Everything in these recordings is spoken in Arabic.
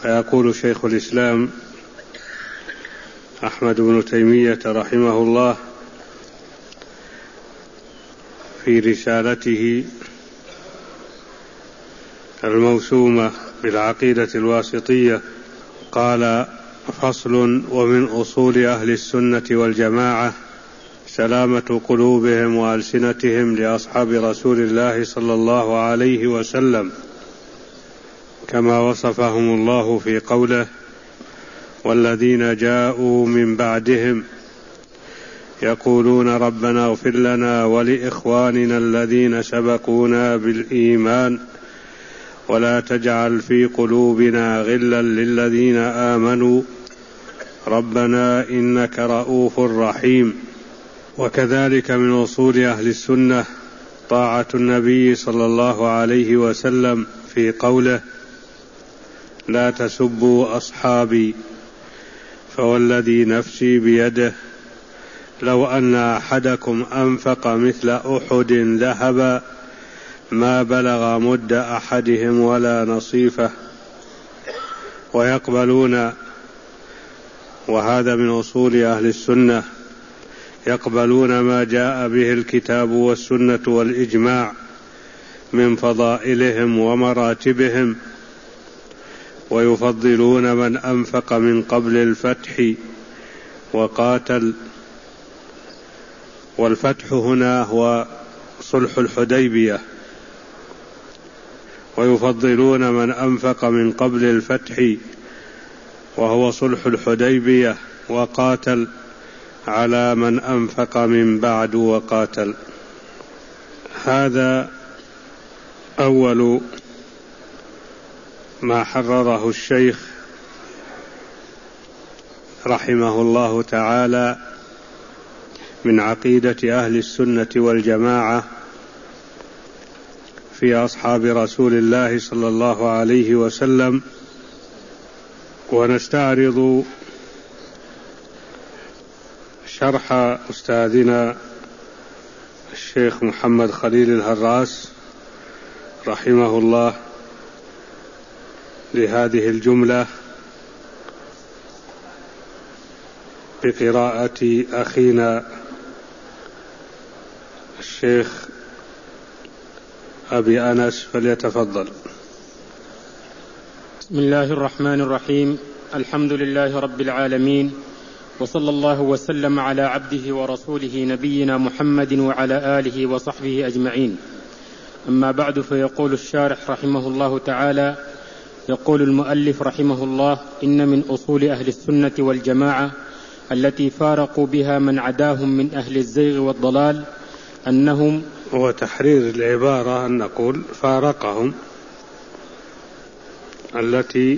فيقول شيخ الإسلام أحمد بن تيمية رحمه الله في رسالته الموسومة بالعقيدة الواسطية قال: فصل: ومن أصول أهل السنة والجماعة سلامة قلوبهم وألسنتهم لأصحاب رسول الله صلى الله عليه وسلم، كما وصفهم الله في قوله: والذين جاءوا من بعدهم يقولون ربنا اغفر لنا ولإخواننا الذين سبقونا بالإيمان ولا تجعل في قلوبنا غلا للذين آمنوا ربنا إنك رؤوف رحيم. وكذلك من أصول أهل السنة طاعة النبي صلى الله عليه وسلم في قوله: لا تسبوا أصحابي فوالذي نفسي بيده لو أن أحدكم أنفق مثل أحد ذهبا ما بلغ مد أحدهم ولا نصيفه. ويقبلون، وهذا من أصول أهل السنة، يقبلون ما جاء به الكتاب والسنة والإجماع من فضائلهم ومراتبهم، ويفضلون من أنفق من قبل الفتح وقاتل. والفتح هنا هو صلح الحديبية. ويفضلون من أنفق من قبل الفتح وهو صلح الحديبية وقاتل على من أنفق من بعد وقاتل. هذا أول ما حرره الشيخ رحمه الله تعالى من عقيدة أهل السنة والجماعة في أصحاب رسول الله صلى الله عليه وسلم. ونستعرض شرح أستاذنا الشيخ محمد خليل الهراس رحمه الله لهذه الجملة بقراءة أخينا الشيخ أبي أنس، فليتفضل. بسم الله الرحمن الرحيم. الحمد لله رب العالمين، وصلى الله وسلم على عبده ورسوله نبينا محمد وعلى آله وصحبه أجمعين. أما بعد، فيقول الشارح رحمه الله تعالى: يقول المؤلف رحمه الله: إن من أصول أهل السنة والجماعة التي فارقوا بها من عداهم من أهل الزيغ والضلال أنهم، وتحرير العبارة أن نقول فارقهم، التي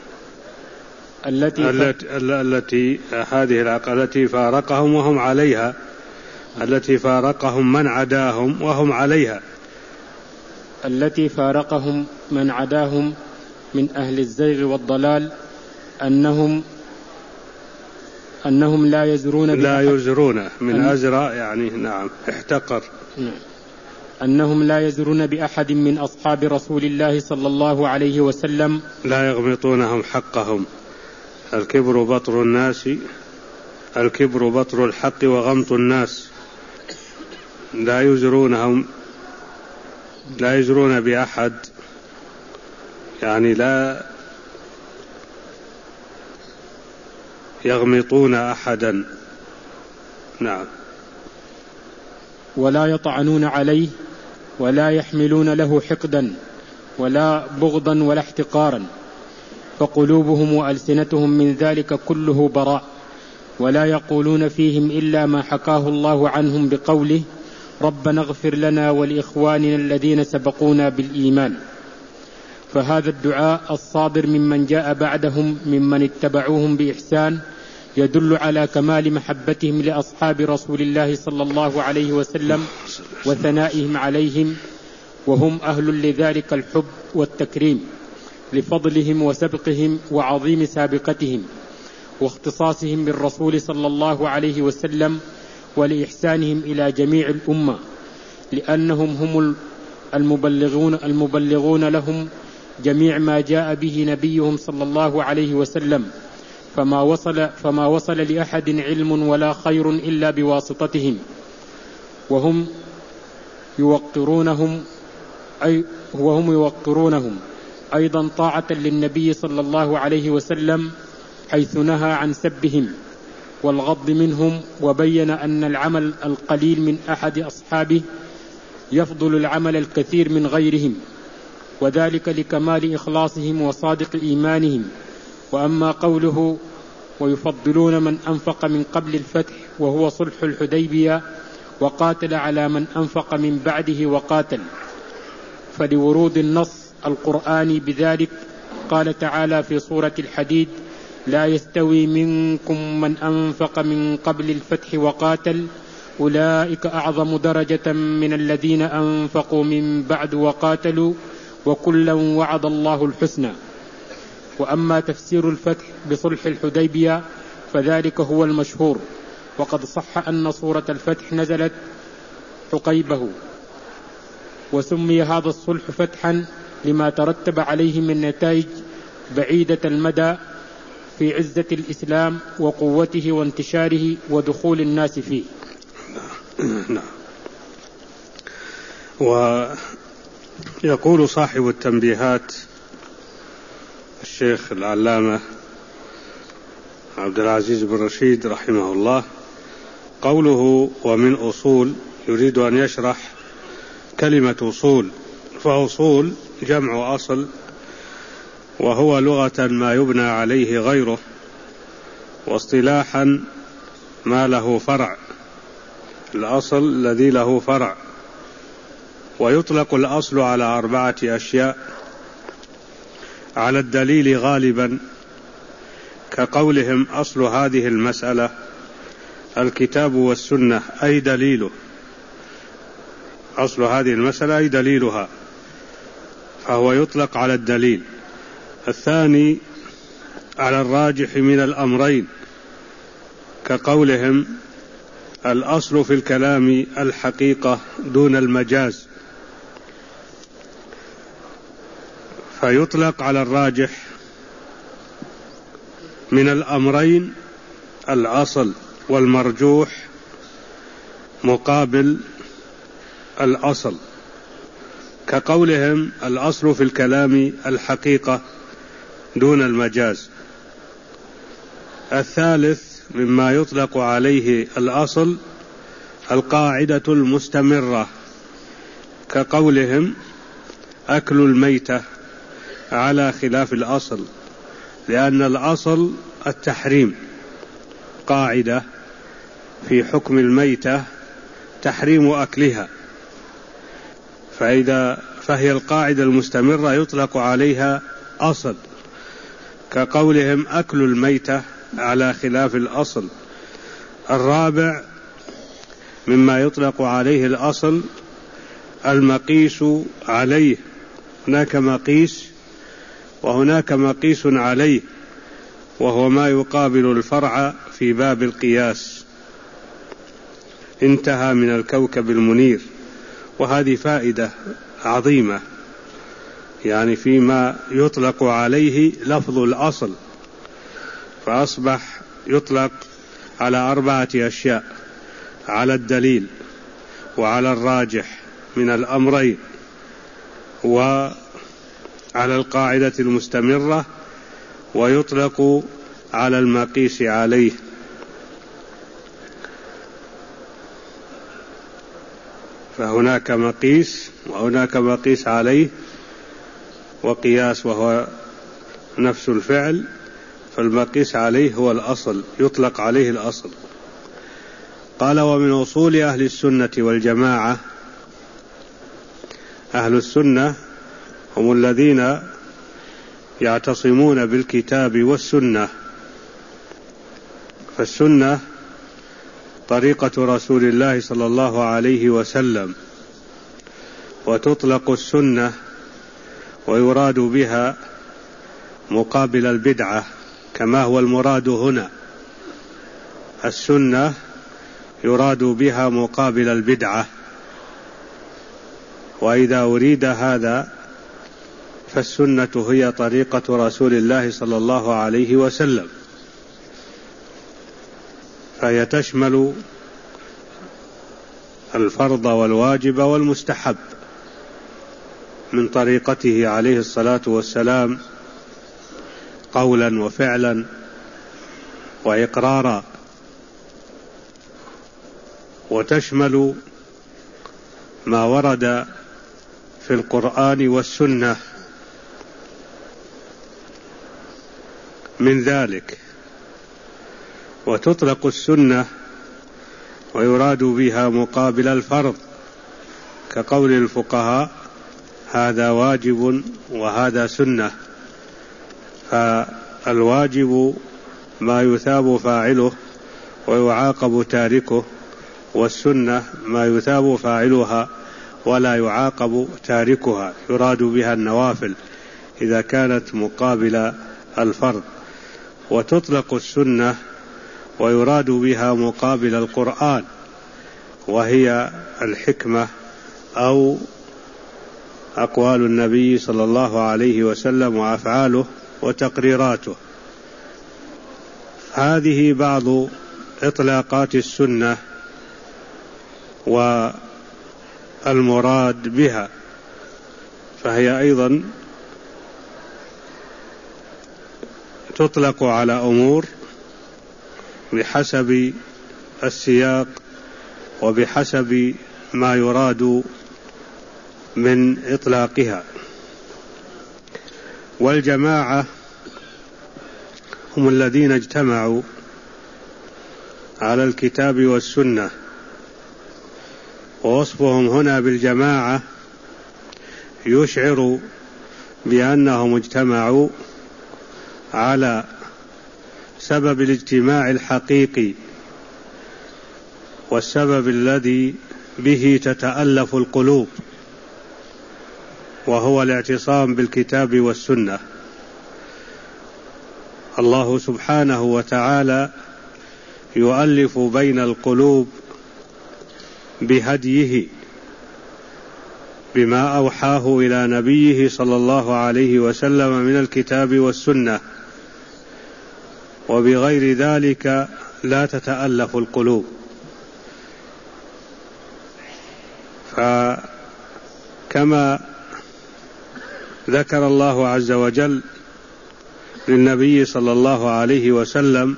هذه العقيدة التي فارقهم وهم عليها، التي فارقهم من عداهم وهم عليها، التي فارقهم من عداهم من أهل الزيغ والضلال أنهم لا يزرون من أزرى، يعني نعم احتقر، أنهم لا يزرون بأحد من أصحاب رسول الله صلى الله عليه وسلم، لا يغمطونهم حقهم. الكبر بطر الناس، الكبر بطر الحق وغمط الناس. لا يزرون بأحد، يعني لا يغمطون أحدا. نعم. ولا يطعنون عليه ولا يحملون له حقدا ولا بغضا ولا احتقارا، فقلوبهم وألسنتهم من ذلك كله براء، ولا يقولون فيهم إلا ما حكاه الله عنهم بقوله: ربنا اغفر لنا ولإخواننا الذين سبقونا بالإيمان. فهذا الدعاء الصادر ممن جاء بعدهم ممن اتبعوهم بإحسان يدل على كمال محبتهم لأصحاب رسول الله صلى الله عليه وسلم وثنائهم عليهم، وهم أهل لذلك الحب والتكريم لفضلهم وسبقهم وعظيم سابقتهم واختصاصهم بالرسول صلى الله عليه وسلم ولإحسانهم إلى جميع الأمة، لأنهم هم المبلغون لهم جميع ما جاء به نبيهم صلى الله عليه وسلم، فما وصل لأحد علم ولا خير إلا بواسطتهم، وهم يوقرونهم أيضا طاعة للنبي صلى الله عليه وسلم، حيث نهى عن سبهم والغض منهم، وبين أن العمل القليل من أحد أصحابه يفضل العمل الكثير من غيرهم، وذلك لكمال إخلاصهم وصادق إيمانهم. وأما قوله ويفضلون من أنفق من قبل الفتح وهو صلح الحديبية وقاتل على من أنفق من بعده وقاتل، فلورود النص القرآني بذلك قال تعالى في سورة الحديد: لا يستوي منكم من أنفق من قبل الفتح وقاتل أولئك أعظم درجة من الذين أنفقوا من بعد وقاتلوا وكلا وعد الله الحسنى. وأما تفسير الفتح بصلح الحديبية فذلك هو المشهور، وقد صح أن سورة الفتح نزلت حقيبه، وسمي هذا الصلح فتحا لما ترتب عليه من نتائج بعيدة المدى في عزة الإسلام وقوته وانتشاره ودخول الناس فيه. ويقول صاحب التنبيهات الشيخ العلامة عبد العزيز بن رشيد رحمه الله: قوله ومن أصول، يريد أن يشرح كلمة أصول، فأصول جمع أصل، وهو لغة ما يبنى عليه غيره، واصطلاحا ما له فرع، الأصل الذي له فرع. ويطلق الأصل على 4 أشياء: على الدليل غالبا، كقولهم أصل هذه المسألة الكتاب والسنة أي دليله، أصل هذه المسألة أي دليلها، فهو يطلق على الدليل. الثاني على الراجح من الأمرين، كقولهم الأصل في الكلام الحقيقة دون المجاز، فيطلق على الراجح من الأمرين الأصل، والمرجوح مقابل الأصل، كقولهم الأصل في الكلام الحقيقة دون المجاز. الثالث مما يطلق عليه الأصل القاعدة المستمرة، كقولهم أكل الميتة على خلاف الأصل، لأن الأصل التحريم، قاعدة في حكم الميتة تحريم أكلها، فهي القاعدة المستمرة يطلق عليها أصل، كقولهم أكل الميتة على خلاف الأصل. الرابع مما يطلق عليه الأصل المقيس عليه، هناك مقيس وهناك مقيس عليه، وهو ما يقابل الفرع في باب القياس. انتهى من الكوكب المنير. وهذه فائدة عظيمة، يعني فيما يطلق عليه لفظ الأصل، فأصبح يطلق على 4 أشياء: على الدليل، وعلى الراجح من الأمرين، وعلى القاعدة المستمرة، ويطلق على المقيس عليه. فهناك مقيس وهناك مقيس عليه، وقياس وهو نفس الفعل، فالمقيس عليه هو الأصل، يطلق عليه الأصل. قال ومن أصول أهل السنة والجماعة، أهل السنة هم الذين يعتصمون بالكتاب والسنة، فالسنة طريقة رسول الله صلى الله عليه وسلم، وتطلق السنة ويراد بها مقابل البدعة، كما هو المراد هنا، السنة يراد بها مقابل البدعة. وإذا أريد هذا فالسنة هي طريقة رسول الله صلى الله عليه وسلم، فهي تشمل الفرض والواجب والمستحب من طريقته عليه الصلاة والسلام قولا وفعلا وإقرارا، وتشمل ما ورد في القرآن والسنة من ذلك. وتطلق السنة ويراد بها مقابل الفرض، كقول الفقهاء هذا واجب وهذا سنة، فالواجب ما يثاب فاعله ويعاقب تاركه، والسنة ما يثاب فاعلها ولا يعاقب تاركها، يراد بها النوافل إذا كانت مقابل الفرض. وتطلق السنة ويراد بها مقابل القرآن، وهي الحكمة أو أقوال النبي صلى الله عليه وسلم وأفعاله وتقريراته. هذه بعض إطلاقات السنة والمراد بها، فهي أيضا تطلق على أمور بحسب السياق وبحسب ما يراد من إطلاقها. والجماعة هم الذين اجتمعوا على الكتاب والسنة، ووصفهم هنا بالجماعة يشعر بأنهم اجتمعوا على سبب الاجتماع الحقيقي، والسبب الذي به تتألف القلوب، وهو الاعتصام بالكتاب والسنة. الله سبحانه وتعالى يؤلف بين القلوب بهديه، بما أوحاه إلى نبيه صلى الله عليه وسلم من الكتاب والسنة، وبغير ذلك لا تتألف القلوب. فكما ذكر الله عز وجل للنبي صلى الله عليه وسلم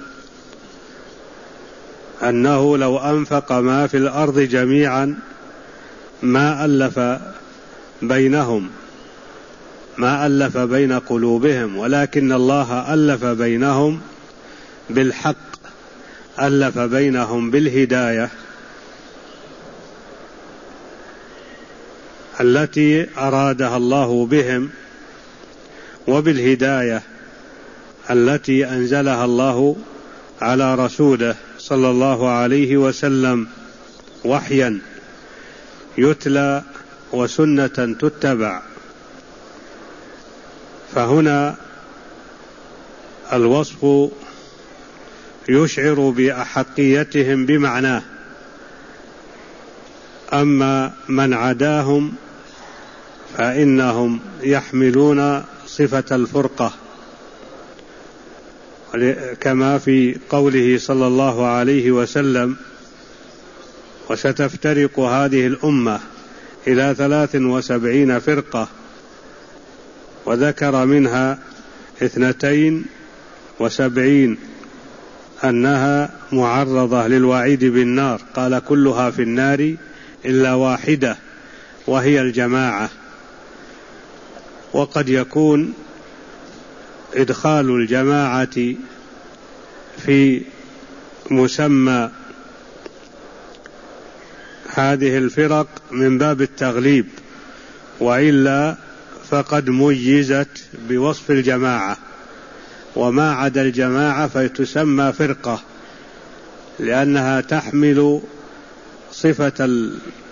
أنه لو أنفق ما في الأرض جميعا ما ألف بين قلوبهم، ولكن الله ألف بينهم بالحق، ألف بينهم بالهداية التي أرادها الله بهم، وبالهداية التي أنزلها الله على رسوله صلى الله عليه وسلم وحيا يتلى وسنة تتبع. فهنا الوصف يشعر بأحقيتهم بمعناه، أما من عداهم فإنهم يحملون صفة الفرقة، كما في قوله صلى الله عليه وسلم وستفترق هذه الأمة إلى 73 فرقة، وذكر منها 72 أنها معرضة للوعيد بالنار، قال كلها في النار إلا واحدة وهي الجماعة. وقد يكون إدخال الجماعة في مسمى هذه الفرق من باب التغليب، وإلا فقد ميزت بوصف الجماعة، وما عدا الجماعة فتسمى فرقة، لأنها تحمل صفة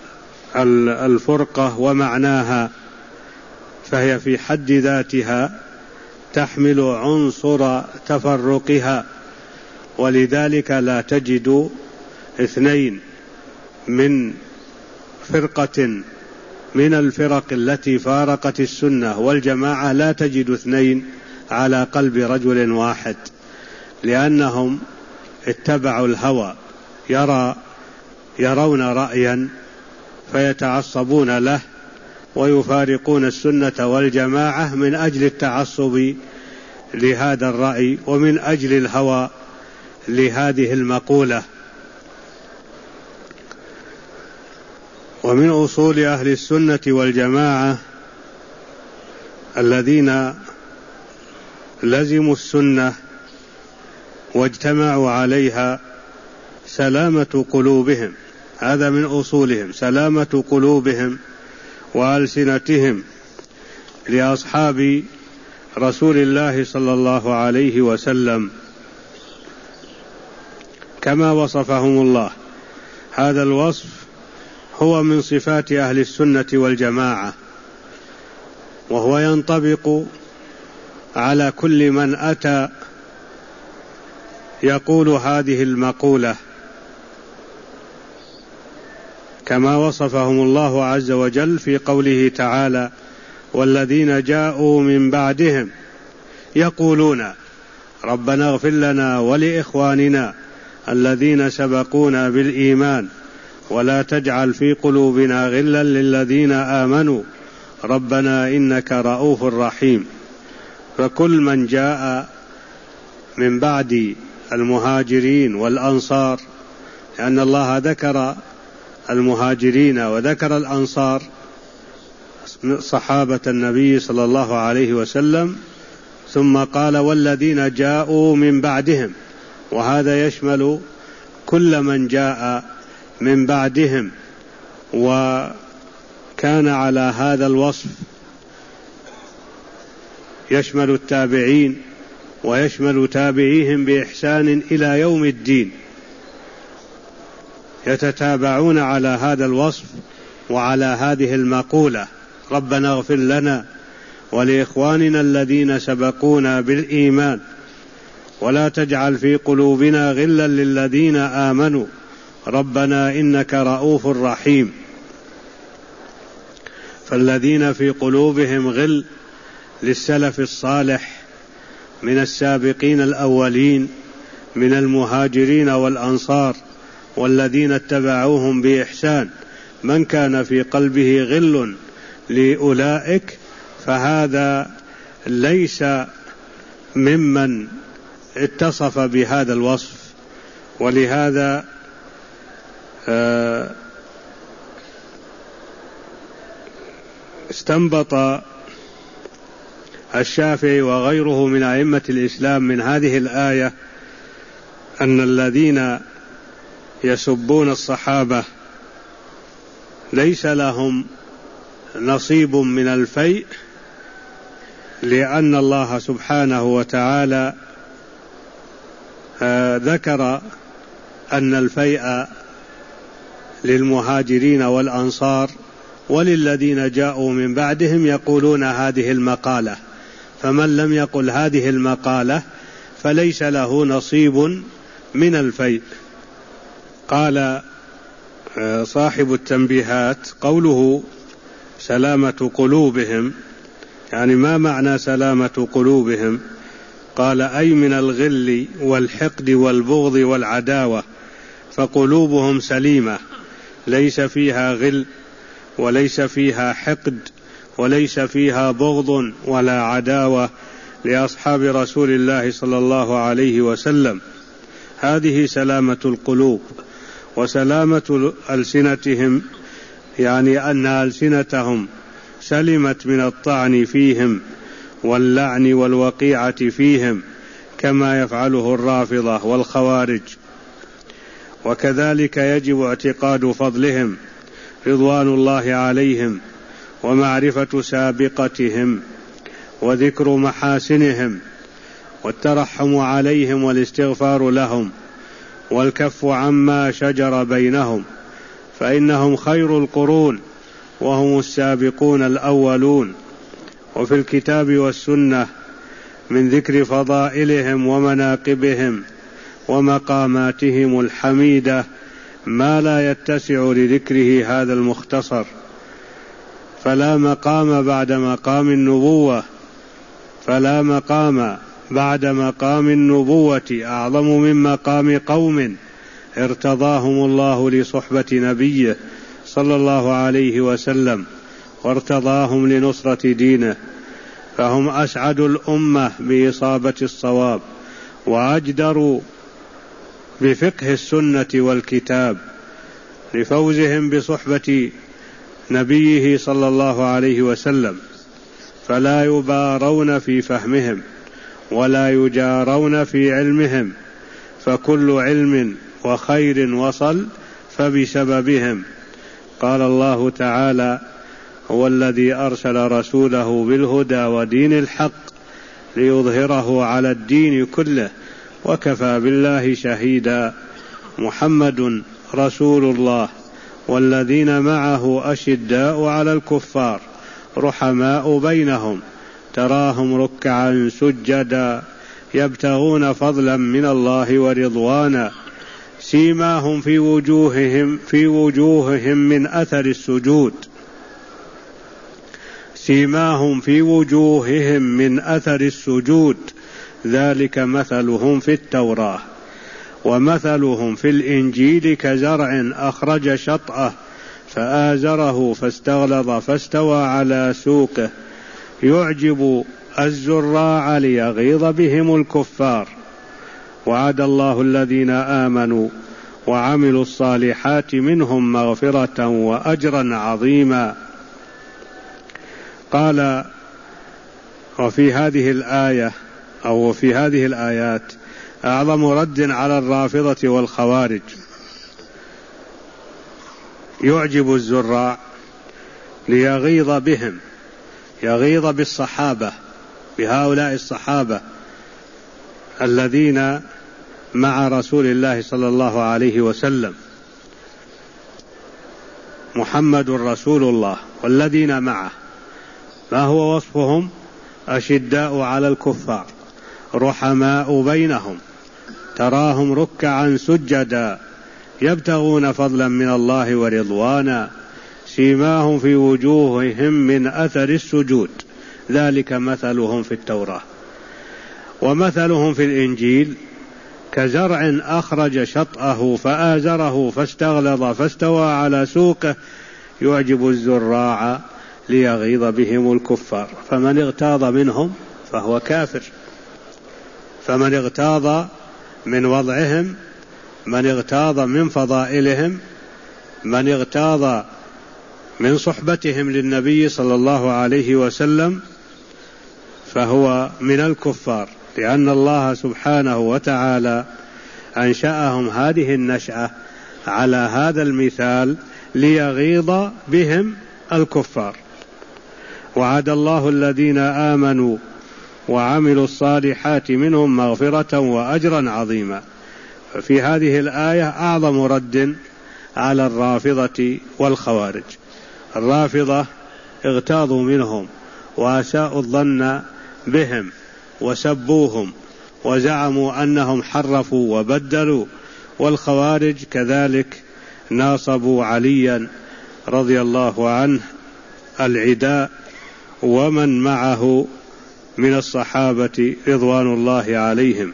الفرقة ومعناها، فهي في حد ذاتها تحمل عنصر تفرقها، ولذلك لا تجد 2 من فرقة من الفرق التي فارقت السنة والجماعة لا تجد اثنين على قلب رجل واحد، لأنهم اتبعوا الهوى، يرون رأيا فيتعصبون له ويفارقون السنة والجماعة من أجل التعصب لهذا الرأي ومن أجل الهوى لهذه المقولة. ومن أصول أهل السنة والجماعة الذين لزموا السنة واجتمعوا عليها سلامة قلوبهم، هذا من أصولهم، سلامة قلوبهم وألسنتهم لأصحاب رسول الله صلى الله عليه وسلم كما وصفهم الله. هذا الوصف هو من صفات أهل السنة والجماعة، وهو ينطبق على كل من أتى يقول هذه المقولة كما وصفهم الله عز وجل في قوله تعالى: والذين جاءوا من بعدهم يقولون ربنا اغفر لنا ولإخواننا الذين سبقونا بالإيمان ولا تجعل في قلوبنا غلا للذين آمنوا ربنا إنك رؤوف رحيم. فكل من جاء من بعد المهاجرين والأنصار، لأن الله ذكر المهاجرين وذكر الأنصار صحابة النبي صلى الله عليه وسلم، ثم قال والذين جاءوا من بعدهم، وهذا يشمل كل من جاء من بعدهم، وكان على هذا الوصف يشمل التابعين ويشمل تابعيهم بإحسان إلى يوم الدين، يتتابعون على هذا الوصف وعلى هذه المقولة: ربنا اغفر لنا ولإخواننا الذين سبقونا بالإيمان ولا تجعل في قلوبنا غلا للذين آمنوا ربنا إنك رؤوف رحيم. فالذين في قلوبهم غل للسلف الصالح من السابقين الأولين من المهاجرين والأنصار والذين اتبعوهم بإحسان، من كان في قلبه غل لأولئك فهذا ليس ممن اتصف بهذا الوصف. ولهذا استنبط الشافعي وغيره من أئمة الإسلام من هذه الآية أن الذين يسبون الصحابة ليس لهم نصيب من الفيء، لأن الله سبحانه وتعالى ذكر أن الفيء للمهاجرين والأنصار وللذين جاءوا من بعدهم يقولون هذه المقالة، فمن لم يقل هذه المقالة فليس له نصيب من الفيء. قال صاحب التنبيهات: قوله سلامة قلوبهم، يعني ما معنى سلامة قلوبهم؟ قال: أي من الغل والحقد والبغض والعداوة، فقلوبهم سليمة ليس فيها غل وليس فيها حقد وليس فيها بغض ولا عداوة لأصحاب رسول الله صلى الله عليه وسلم. هذه سلامة القلوب. وسلامة ألسنتهم يعني أن ألسنتهم سلمت من الطعن فيهم واللعن والوقيعة فيهم كما يفعله الرافضة والخوارج. وكذلك يجب اعتقاد فضلهم رضوان الله عليهم ومعرفة سابقتهم وذكر محاسنهم والترحم عليهم والاستغفار لهم والكف عما شجر بينهم، فإنهم خير القرون وهم السابقون الأولون. وفي الكتاب والسنة من ذكر فضائلهم ومناقبهم ومقاماتهم الحميدة ما لا يتسع لذكره هذا المختصر. فلا مقام بعد مقام النبوة أعظم من مقام قوم ارتضاهم الله لصحبة نبيه صلى الله عليه وسلم وارتضاهم لنصرة دينه، فهم أسعد الأمة بإصابة الصواب وأجدروا بفقه السنة والكتاب لفوزهم بصحبة نبيه صلى الله عليه وسلم، فلا يبارون في فهمهم ولا يجارون في علمهم، فكل علم وخير وصل فبسببهم. قال الله تعالى: هو الذي أرسل رسوله بالهدى ودين الحق ليظهره على الدين كله وكفى بالله شهيدا. محمد رسول الله والذين معه أشداء على الكفار رحماء بينهم تراهم ركعا سجدا يبتغون فضلا من الله ورضوانا سيماهم في وجوههم من أثر السجود ذلك مثلهم في التوراة ومثلهم في الإنجيل كزرع أخرج شطأه فآزره فاستغلظ فاستوى على سوقه يعجب الزراع ليغيظ بهم الكفار. وعد الله الذين آمنوا وعملوا الصالحات منهم مغفرة وأجرا عظيما. قال: وفي هذه الآية أو في هذه الآيات أعظم رد على الرافضة والخوارج. يعجب الزراع ليغيظ بهم، يغيظ بالصحابة، بهؤلاء الصحابة الذين مع رسول الله صلى الله عليه وسلم. محمد رسول الله والذين معه، ما هو وصفهم؟ أشداء على الكفار رحماء بينهم تراهم ركعا سجدا يبتغون فضلا من الله ورضوانا سيماهم في وجوههم من أثر السجود ذلك مثلهم في التوراة. ومثلهم في الإنجيل كزرع أخرج شطأه فآزره فاستغلظ فاستوى على سوقه يعجب الزراع ليغيظ بهم الكفار. فمن اغتاظ منهم فهو كافر، فمن اغتاظ من وضعهم، من اغتاظ من فضائلهم، من اغتاظ من صحبتهم للنبي صلى الله عليه وسلم فهو من الكفار، لأن الله سبحانه وتعالى أنشأهم هذه النشأة على هذا المثال ليغيظ بهم الكفار. وعد الله الذين آمنوا وعملوا الصالحات منهم مغفرة وأجرا عظيما. ففي هذه الآية أعظم رد على الرافضة والخوارج. الرافضة اغتاظوا منهم وأساءوا الظن بهم وسبوهم وزعموا أنهم حرفوا وبدلوا، والخوارج كذلك ناصبوا عليا رضي الله عنه العداء ومن معه من الصحابة رضوان الله عليهم.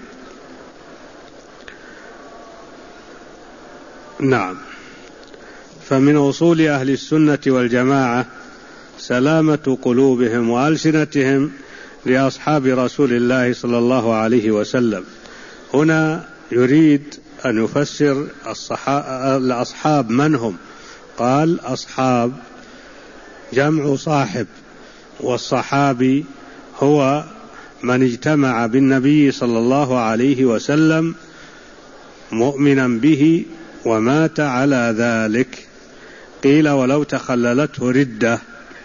نعم. فمن أصول أهل السنة والجماعة سلامة قلوبهم وألسنتهم لأصحاب رسول الله صلى الله عليه وسلم. هنا يريد أن يفسر الأصحاب من هم. قال: أصحاب جمع صاحب، والصحابي هو من اجتمع بالنبي صلى الله عليه وسلم مؤمنا به ومات على ذلك. قيل: ولو تخللته ردة.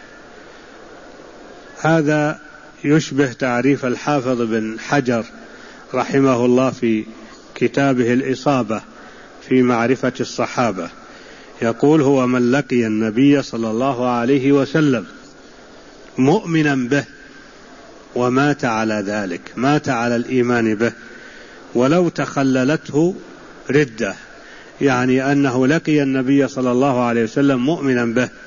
هذا يشبه تعريف الحافظ بن حجر رحمه الله في كتابه الإصابة في معرفة الصحابة، يقول: هو من لقي النبي صلى الله عليه وسلم مؤمنا به ومات على ذلك، مات على الإيمان به، ولو تخللته ردة، يعني أنه لقي النبي صلى الله عليه وسلم مؤمنا به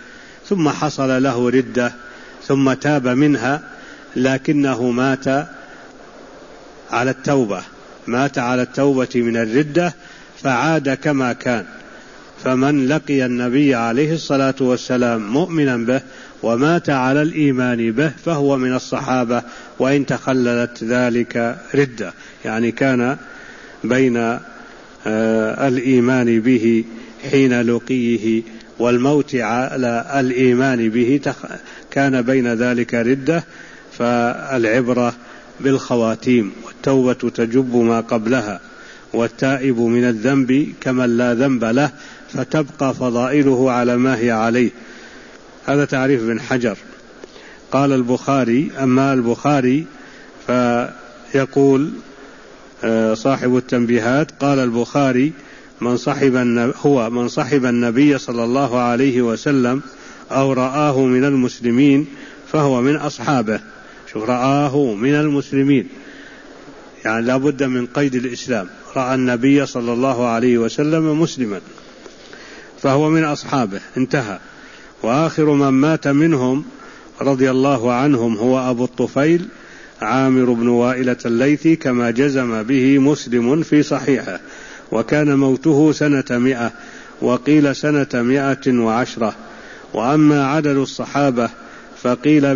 ثم حصل له ردة ثم تاب منها، لكنه مات على التوبة من الردة فعاد كما كان. فمن لقي النبي عليه الصلاة والسلام مؤمنا به ومات على الإيمان به فهو من الصحابة، وإن تخللت ذلك ردة، يعني كان بين الإيمان به حين لقيه والموت على الإيمان به كان بين ذلك ردة. فالعبرة بالخواتيم، والتوبة تجب ما قبلها، والتائب من الذنب كمن لا ذنب له، فتبقى فضائله على ما هي عليه. هذا تعريف ابن حجر. قال البخاري: أما البخاري فيقول صاحب التنبيهات، قال البخاري: من صحب النبي صلى الله عليه وسلم أو رآه من المسلمين فهو من أصحابه. شوف، رآه من المسلمين، يعني لا بد من قيد الإسلام. رأى النبي صلى الله عليه وسلم مسلما فهو من أصحابه، انتهى. وآخر من مات منهم رضي الله عنهم هو أبو الطفيل عامر بن وائلة الليثي، كما جزم به مسلم في صحيحه، وكان موته سنة 100، وقيل سنة 110. وأما عدد الصحابة فقيل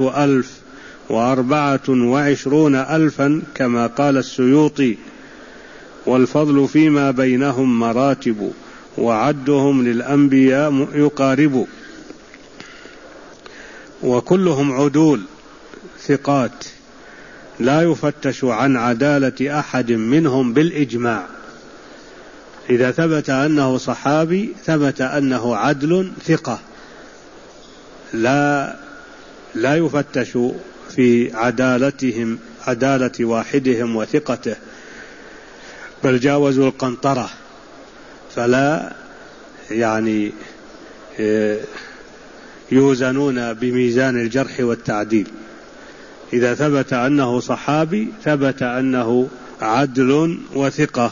124,000 كما قال السيوطي، والفضل فيما بينهم مراتب، وعدهم للأنبياء يقارب. وكلهم عدول ثقات، لا يفتش عن عدالة أحد منهم بالإجماع. إذا ثبت أنه صحابي ثبت أنه عدل ثقة، لا يفتش في عدالتهم، عدالة واحدهم وثقته، بل جاوزوا القنطرة، فلا يعني يوزنون بميزان الجرح والتعديل. إذا ثبت أنه صحابي ثبت أنه عدل وثقة.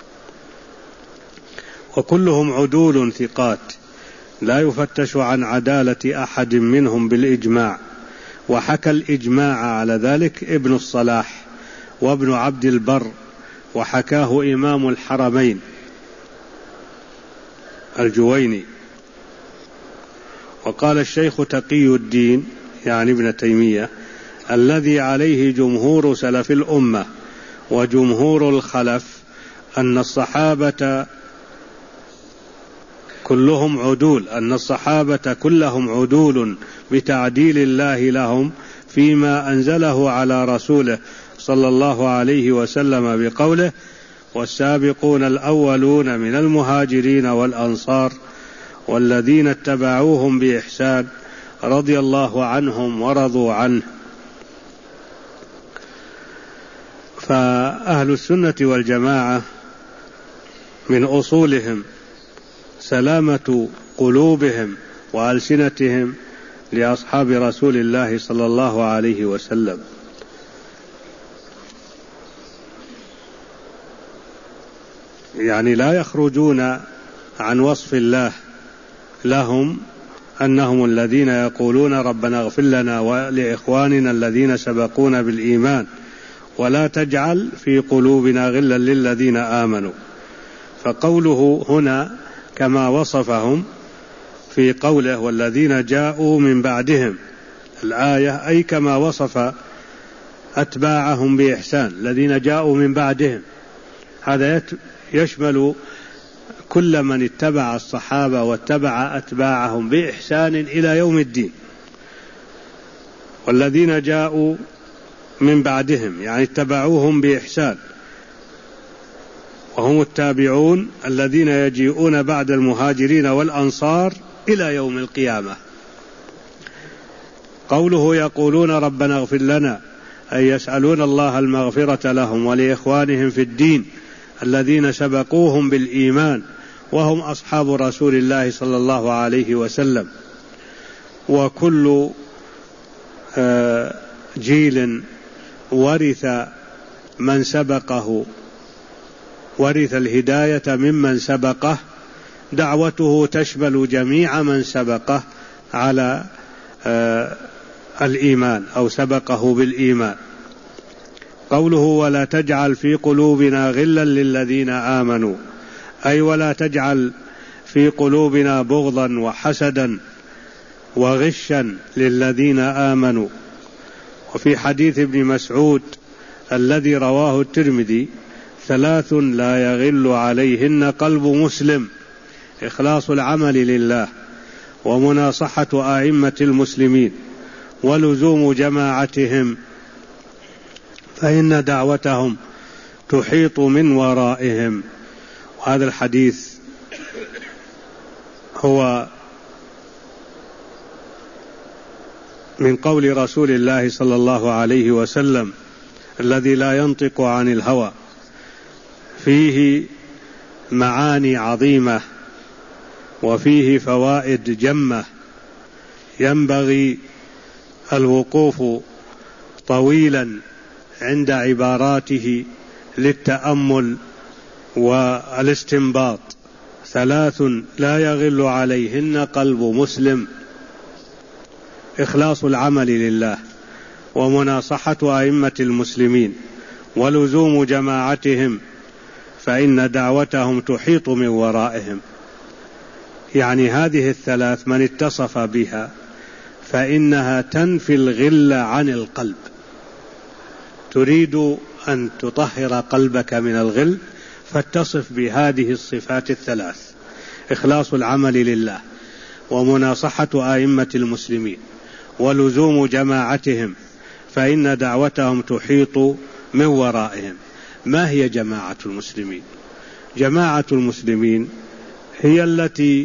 وكلهم عدول ثقات، لا يفتش عن عدالة أحد منهم بالإجماع. وحكى الإجماع على ذلك ابن الصلاح وابن عبد البر، وحكاه إمام الحرمين الجويني. وقال الشيخ تقي الدين يعني ابن تيمية: الذي عليه جمهور سلف الأمة وجمهور الخلف أن الصحابة كلهم عدول بتعديل الله لهم فيما أنزله على رسوله صلى الله عليه وسلم بقوله: والسابقون الأولون من المهاجرين والأنصار والذين اتبعوهم بإحسان رضي الله عنهم ورضوا عنه. فأهل السنة والجماعة من أصولهم سلامة قلوبهم وألسنتهم لأصحاب رسول الله صلى الله عليه وسلم. يعني لا يخرجون عن وصف الله لهم أنهم الذين يقولون: ربنا اغفر لنا ولإخواننا الذين سبقونا بالإيمان ولا تجعل في قلوبنا غلا للذين آمنوا. فقوله هنا كما وصفهم في قوله: والذين جاءوا من بعدهم، الآية أي كما وصف أتباعهم بإحسان، الذين جاءوا من بعدهم، هذا يشمل كل من اتبع الصحابة واتبع أتباعهم بإحسان إلى يوم الدين. والذين جاءوا من بعدهم يعني اتبعوهم بإحسان، وهم التابعون الذين يجيئون بعد المهاجرين والأنصار إلى يوم القيامة. قوله يقولون ربنا اغفر لنا، أي يسألون الله المغفرة لهم ولإخوانهم في الدين الذين سبقوهم بالإيمان وهم أصحاب رسول الله صلى الله عليه وسلم. وكل جيل ورث من سبقه، ورث الهداية ممن سبقه، دعوته تشمل جميع من سبقه على الإيمان أو سبقه بالإيمان. قوله ولا تجعل في قلوبنا غلا للذين آمنوا، أي ولا تجعل في قلوبنا بغضا وحسدا وغشا للذين آمنوا. وفي حديث ابن مسعود الذي رواه الترمذي: 3 لا يغل عليهن قلب مسلم: إخلاص العمل لله، ومناصحة أئمة المسلمين، ولزوم جماعتهم، فإن دعوتهم تحيط من ورائهم. وهذا الحديث هو من قول رسول الله صلى الله عليه وسلم الذي لا ينطق عن الهوى، فيه معاني عظيمة وفيه فوائد جمة، ينبغي الوقوف طويلا عند عباراته للتأمل والاستنباط. 3 لا يغل عليهن قلب مسلم: إخلاص العمل لله، ومناصحة أئمة المسلمين، ولزوم جماعتهم، فإن دعوتهم تحيط من ورائهم. يعني هذه ال3 من اتصف بها فإنها تنفي الغل عن القلب. تريد أن تطهر قلبك من الغل فاتصف بهذه الصفات ال3: إخلاص العمل لله، ومناصحة أئمة المسلمين، ولزوم جماعتهم، فإن دعوتهم تحيط من ورائهم. ما هي جماعة المسلمين؟ جماعة المسلمين هي التي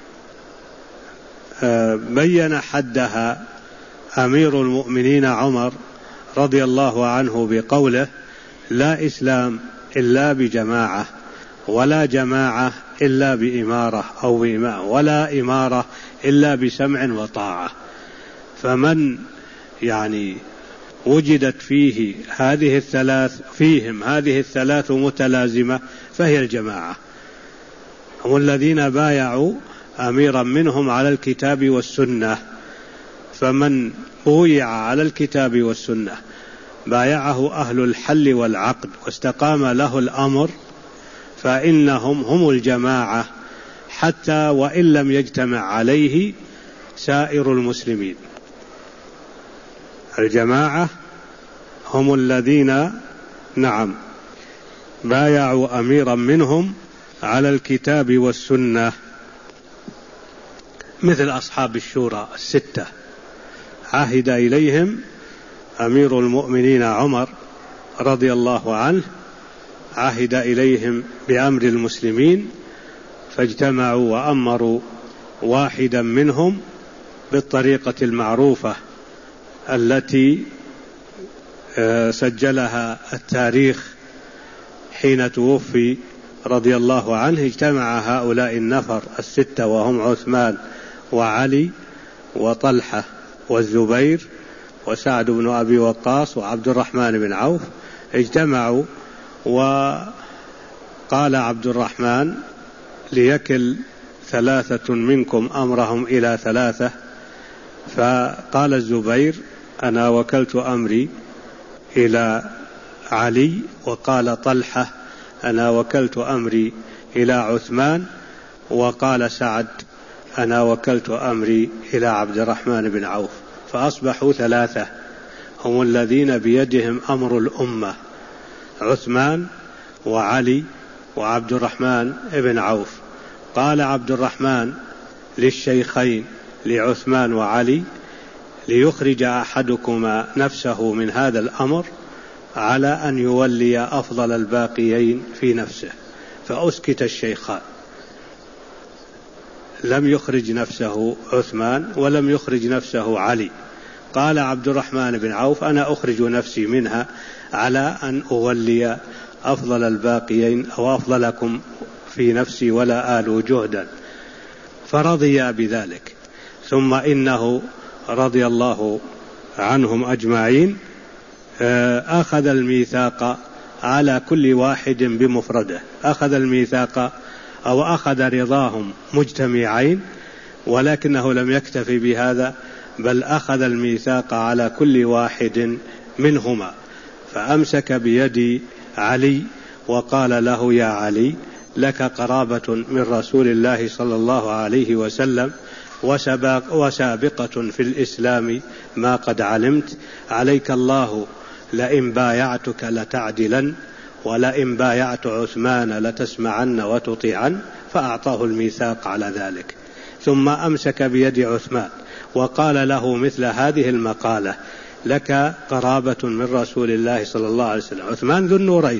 بين حدها أمير المؤمنين عمر رضي الله عنه بقوله: لا إسلام إلا بجماعة، ولا جماعة إلا بإمارة أو بإمامة، ولا إمارة إلا بسمع وطاعة. فمن وجدت فيه فيهم هذه ال3 متلازمة فهي الجماعة. هم الذين بايعوا أميرا منهم على الكتاب والسنة. فمن بويع على الكتاب والسنة بايعه أهل الحل والعقد واستقام له الأمر، فإنهم هم الجماعة، حتى وإن لم يجتمع عليه سائر المسلمين. الجماعة هم الذين بايعوا أميرا منهم على الكتاب والسنة، مثل أصحاب الشورى 6 عهد إليهم أمير المؤمنين عمر رضي الله عنه، عهد إليهم بأمر المسلمين، فاجتمعوا وأمروا واحدا منهم بالطريقة المعروفة التي سجلها التاريخ حين توفي رضي الله عنه. اجتمع هؤلاء النفر 6 وهم عثمان وعلي وطلحة والزبير وسعد بن أبي وقاص وعبد الرحمن بن عوف. اجتمعوا وقال عبد الرحمن: ليكل 3 منكم أمرهم إلى 3. فقال الزبير: أنا وكلت أمري إلى علي. وقال طلحة: أنا وكلت أمري إلى عثمان. وقال سعد: أنا وكلت أمري إلى عبد الرحمن بن عوف. فأصبحوا 3 هم الذين بيدهم أمر الأمة: عثمان وعلي وعبد الرحمن بن عوف. قال عبد الرحمن للشيخين لعثمان وعلي: ليخرج أحدكما نفسه من هذا الأمر على أن يولي أفضل الباقيين في نفسه. فأسكت الشيخان، لم يخرج نفسه عثمان ولم يخرج نفسه علي. قال عبد الرحمن بن عوف: أنا أخرج نفسي منها على أن أولي أفضل الباقيين أو أفضلكم في نفسي ولا آل جهدا. فرضي بذلك. ثم إنه رضي الله عنهم أجمعين أخذ الميثاق على كل واحد بمفرده، أخذ الميثاق أو أخذ رضاهم مجتمعين ولكنه لم يكتفي بهذا، بل أخذ الميثاق على كل واحد منهما، فأمسك بيد علي وقال له: يا علي، لك قرابة من رسول الله صلى الله عليه وسلم وسابقة في الإسلام ما قد علمت، عليك الله لئن بايعتك لتعدلن، ولئن بايعت عثمان لتسمعن وتطيعن، فأعطاه الميثاق على ذلك. ثم أمسك بيد عثمان وقال له مثل هذه المقالة: لك قرابة من رسول الله صلى الله عليه وسلم. عثمان ذو النورين،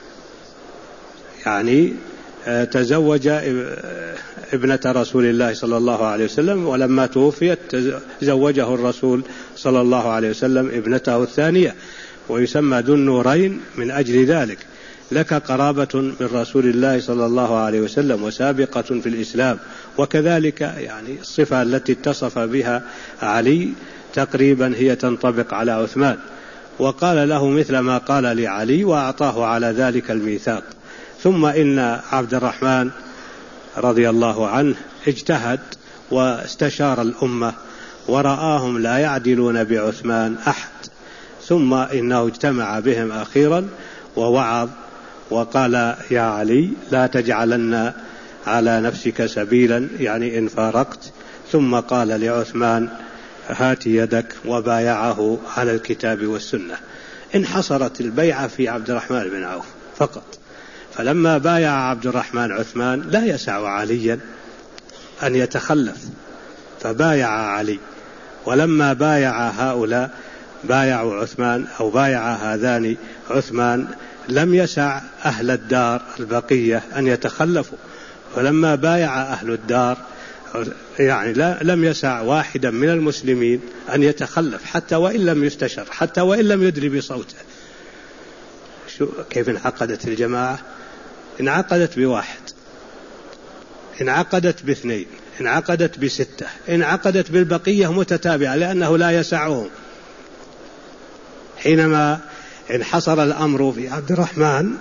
يعني تزوج ابنة رسول الله صلى الله عليه وسلم، ولما توفيت زوجه الرسول صلى الله عليه وسلم ابنته الثانية، ويسمى ذو النورين من أجل ذلك. لك قرابة من رسول الله صلى الله عليه وسلم وسابقة في الإسلام، وكذلك يعني الصفة التي اتصف بها علي تقريبا هي تنطبق على عثمان. وقال له مثل ما قال لعلي، وأعطاه على ذلك الميثاق. ثم إن عبد الرحمن رضي الله عنه اجتهد واستشار الأمة ورآهم لا يعدلون بعثمان أحد، ثم إنه اجتمع بهم أخيرا ووعظ وقال: يا علي، لا تجعلن على نفسك سبيلا، يعني إن فارقت. ثم قال لعثمان: هات يدك، وبايعه على الكتاب والسنة. انحصرت البيعة في عبد الرحمن بن عوف فقط. فلما بايع عبد الرحمن عثمان لا يسع عليا أن يتخلف، فبايع علي. ولما بايع هؤلاء بايعوا عثمان، أو بايع هذان عثمان، لم يسع أهل الدار البقية أن يتخلفوا. ولما بايع أهل الدار يعني لم يسع واحدا من المسلمين أن يتخلف، حتى وإن لم يستشر، حتى وإن لم يدري بصوته. كيف انعقدت الجماعة؟ انعقدت بواحد، انعقدت باثنين، انعقدت بستة، انعقدت بالبقية متتابعة، لأنه لا يسعهم. حينما انحصر الأمر في عبد الرحمن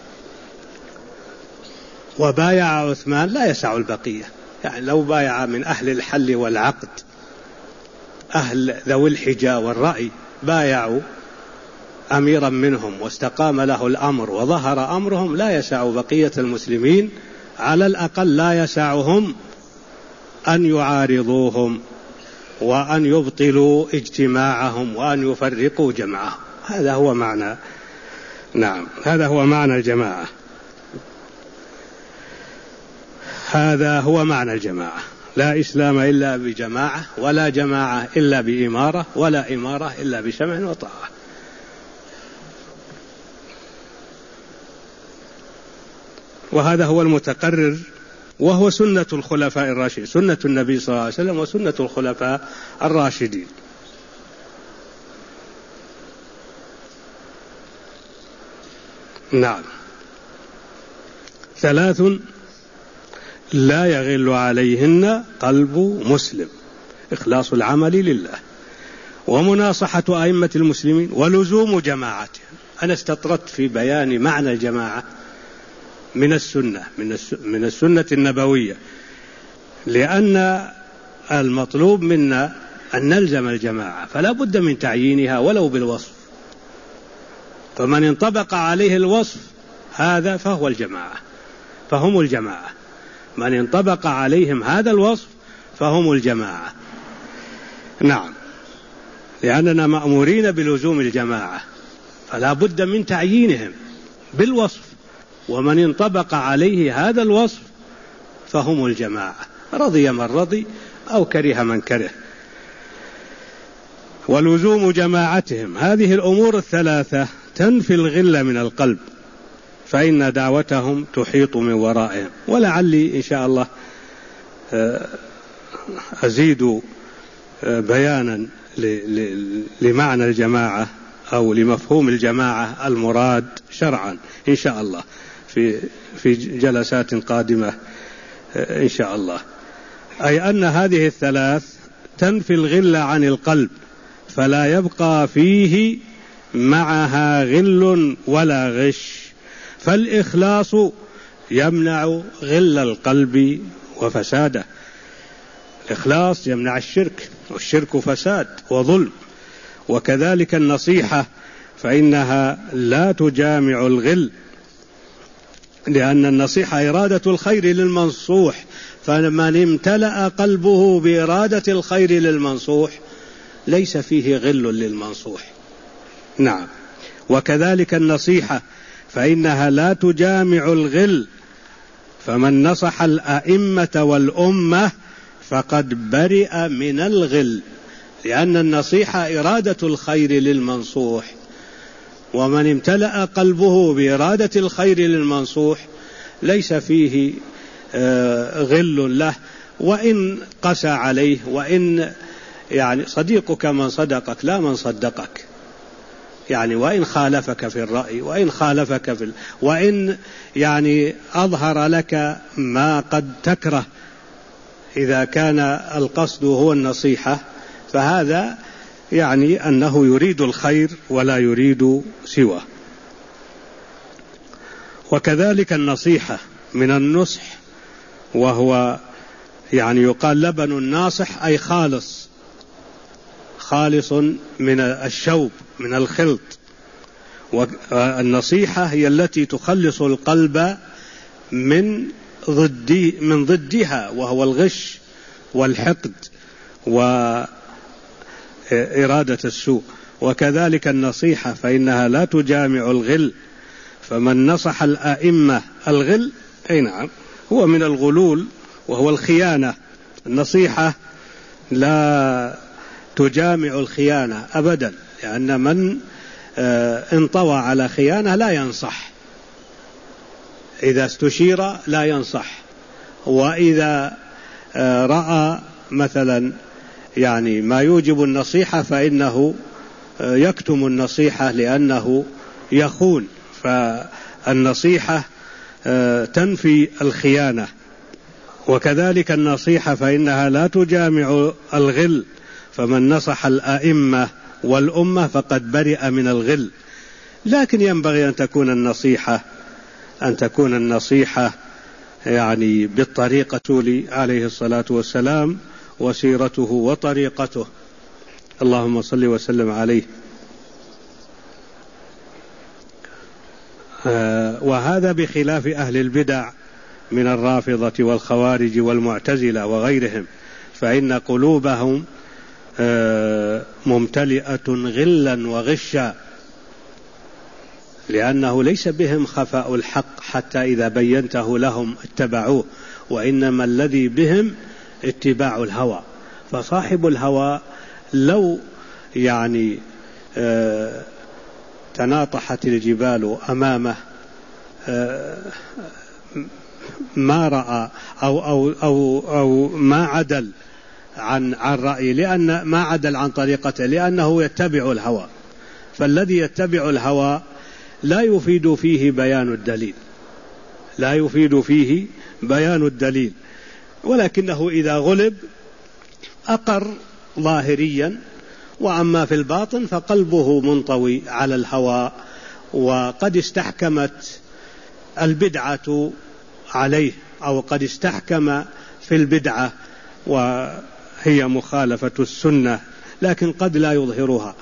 وبايع عثمان لا يسع البقية. يعني لو بايع من أهل الحل والعقد، أهل ذوي الحجة والرأي، بايعوا أميرا منهم واستقام له الأمر وظهر أمرهم، لا يسع بقية المسلمين، على الأقل لا يسعهم أن يعارضوهم وأن يبطلوا اجتماعهم وأن يفرقوا جمعهم. هذا هو معنى، نعم، هذا هو معنى الجماعة. هذا هو معنى الجماعة. لا إسلام إلا بجماعة، ولا جماعة إلا بإمارة، ولا إمارة إلا بسمع وطاعة. وهذا هو المتقرر، وهو سنة الخلفاء الراشدين، سنة النبي صلى الله عليه وسلم وسنة الخلفاء الراشدين. نعم. 3 لا يغل عليهن قلب مسلم: إخلاص العمل لله، ومناصحة أئمة المسلمين، ولزوم جماعتهم. أنا استطردت في بيان معنى الجماعة من السنة النبوية، لأن المطلوب منا أن نلزم الجماعة، فلا بد من تعيينها ولو بالوصف. فمن انطبق عليه الوصف هذا فهو الجماعة، فهم الجماعة. من انطبق عليهم هذا الوصف فهم الجماعة. نعم، لأننا مأمورين بلزوم الجماعة، فلا بد من تعيينهم بالوصف. ومن انطبق عليه هذا الوصف فهم الجماعة، رضي من رضي أو كره من كره. ولزوم جماعتهم. هذه الأمور الثلاثة تنفي الغل من القلب، فإن دعوتهم تحيط من ورائهم. ولعلي إن شاء الله أزيد بيانا لمعنى الجماعة أو لمفهوم الجماعة المراد شرعا إن شاء الله في جلسات قادمة إن شاء الله. أي أن هذه الثلاث تنفي الغل عن القلب، فلا يبقى فيه معها غل ولا غش. فالإخلاص يمنع غل القلب وفساده. الإخلاص يمنع الشرك، والشرك فساد وظلم. وكذلك النصيحة فإنها لا تجامع الغل، لأن النصيحة إرادة الخير للمنصوح، فمن امتلأ قلبه بإرادة الخير للمنصوح ليس فيه غل للمنصوح. نعم. وكذلك النصيحة فإنها لا تجامع الغل، فمن نصح الأئمة والأمة فقد برئ من الغل، لأن النصيحة إرادة الخير للمنصوح، ومن امتلأ قلبه بإرادة الخير للمنصوح ليس فيه غل له، وإن قسى عليه، وإن يعني صديقك من صدقك لا من صدقك، يعني وإن خالفك في الرأي، وإن خالفك وإن يعني أظهر لك ما قد تكره، إذا كان القصد هو النصيحة فهذا يعني أنه يريد الخير ولا يريد سواه. وكذلك النصيحة من النصح، وهو يعني يقال لبن الناصح أي خالص من الشوب من الخلط. والنصيحة هي التي تخلص القلب من ضدها، وهو الغش والحقد وإرادة السوء. وكذلك النصيحة فإنها لا تجامع الغل، فمن نصح الأئمة الغل أي نعم هو من الغلول وهو الخيانة. النصيحة لا تجامع الخيانة أبدا، لأن من انطوى على خيانة لا ينصح، إذا استشير لا ينصح، وإذا رأى مثلا يعني ما يوجب النصيحة فإنه يكتم النصيحة لأنه يخون. فالنصيحة تنفي الخيانة. وكذلك النصيحة فإنها لا تجامع الغل، فمن نصح الأئمة والأمة فقد برئ من الغل. لكن ينبغي أن تكون النصيحة يعني بالطريقة عليه الصلاة والسلام وسيرته وطريقته، اللهم صل وسلم عليه. وهذا بخلاف أهل البدع من الرافضة والخوارج والمعتزلة وغيرهم، فإن قلوبهم ممتلئة غلا وغشا، لأنه ليس بهم خفاء الحق حتى إذا بينته لهم اتبعوه، وإنما الذي بهم اتباع الهوى. فصاحب الهوى لو يعني تناطحت الجبال أمامه ما رأى أو ما عدل عن رأيه، لأن ما عدل عن طريقته لأنه يتبع الهوى. فالذي يتبع الهوى لا يفيد فيه بيان الدليل، ولكنه إذا غلب أقر ظاهريا، وأما في الباطن فقلبه منطوي على الهوى، وقد استحكمت البدعة عليه، أو قد استحكم في البدعة وهي مخالفة السنة، لكن قد لا يظهرها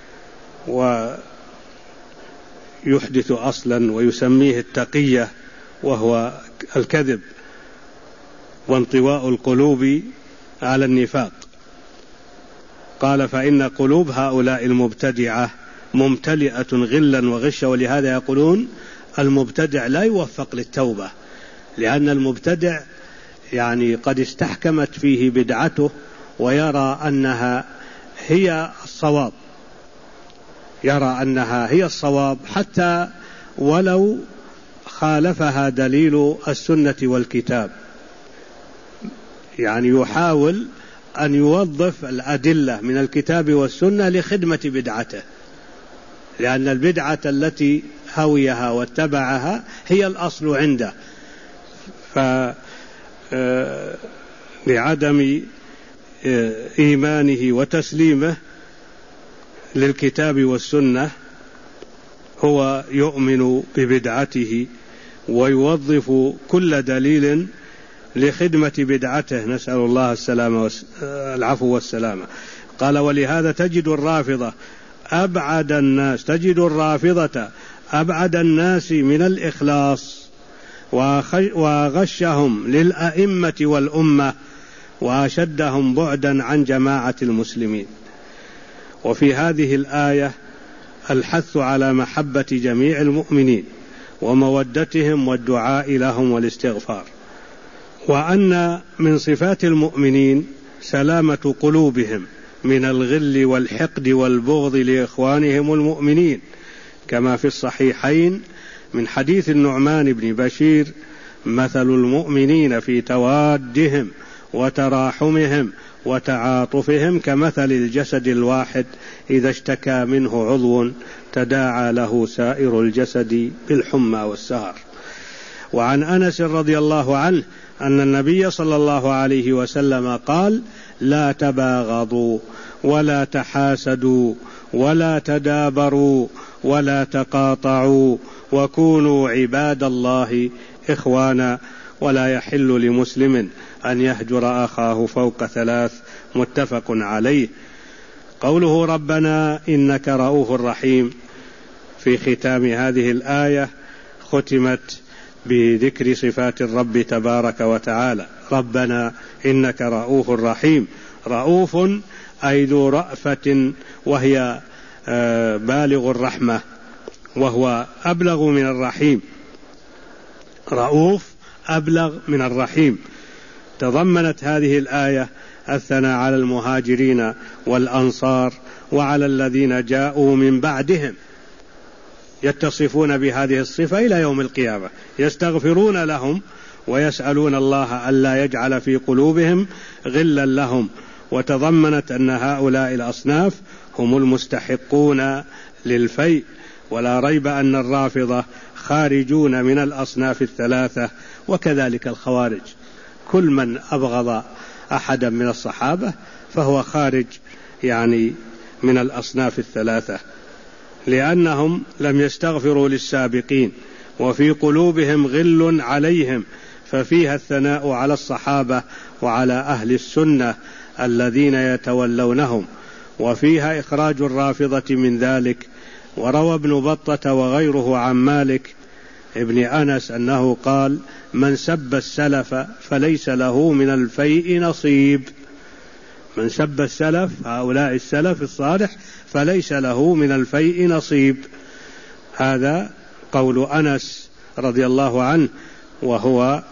ويحدث أصلا ويسميه التقية، وهو الكذب وانطواء القلوب على النفاق. قال فإن قلوب هؤلاء المبتدعة ممتلئة غلا وغشا، ولهذا يقولون المبتدع لا يوفق للتوبة، لأن المبتدع يعني قد استحكمت فيه بدعته ويرى أنها هي الصواب، حتى ولو خالفها دليل السنة والكتاب، يعني يحاول أن يوظف الأدلة من الكتاب والسنة لخدمة بدعته، لأن البدعة التي هويها واتبعها هي الأصل عنده. لعدم إيمانه وتسليمه للكتاب والسنة هو يؤمن ببدعته ويوظف كل دليل لخدمة بدعته، نسأل الله السلامة العفو والسلامة. قال: ولهذا تجد الرافضة أبعد الناس من الإخلاص، وغشهم للأئمة والأمة، وأشدهم بعدا عن جماعة المسلمين. وفي هذه الآية الحث على محبة جميع المؤمنين ومودتهم والدعاء لهم والاستغفار، وأن من صفات المؤمنين سلامة قلوبهم من الغل والحقد والبغض لإخوانهم المؤمنين، كما في الصحيحين من حديث النعمان بن بشير: مثل المؤمنين في توادهم وتراحمهم وتعاطفهم كمثل الجسد الواحد إذا اشتكى منه عضو تداعى له سائر الجسد بالحمى والسهر. وعن أنس رضي الله عنه أن النبي صلى الله عليه وسلم قال: لا تباغضوا ولا تحاسدوا ولا تدابروا ولا تقاطعوا وكونوا عباد الله إخوانا، ولا يحل لمسلم أن يهجر أخاه فوق 3. متفق عليه. قوله ربنا إنك رؤوف رحيم في ختام هذه الآية ختمت بذكر صفات الرب تبارك وتعالى: ربنا إنك رؤوف رحيم. رؤوف أي ذو رأفة، وهي بالغ الرحمة، وهو أبلغ من الرحيم. رؤوف أبلغ من الرحيم. تضمنت هذه الآية الثناء على المهاجرين والأنصار وعلى الذين جاءوا من بعدهم، يتصفون بهذه الصفة إلى يوم القيامة، يستغفرون لهم ويسألون الله ألا يجعل في قلوبهم غلا لهم. وتضمنت أن هؤلاء الأصناف هم المستحقون للفيء، ولا ريب أن الرافضة خارجون من الأصناف 3، وكذلك الخوارج. كل من أبغض أحدا من الصحابة فهو خارج من الأصناف 3، لأنهم لم يستغفروا للسابقين، وفي قلوبهم غل عليهم، ففيها الثناء على الصحابة وعلى أهل السنة الذين يتولونهم، وفيها إخراج الرافضة من ذلك. وروى ابن بطة وغيره عن مالك ابن أنس أنه قال: من سب السلف فليس له من الفيء نصيب. من سب السلف، هؤلاء السلف الصالح، فليس له من الفيء نصيب. هذا قول أنس رضي الله عنه، وهو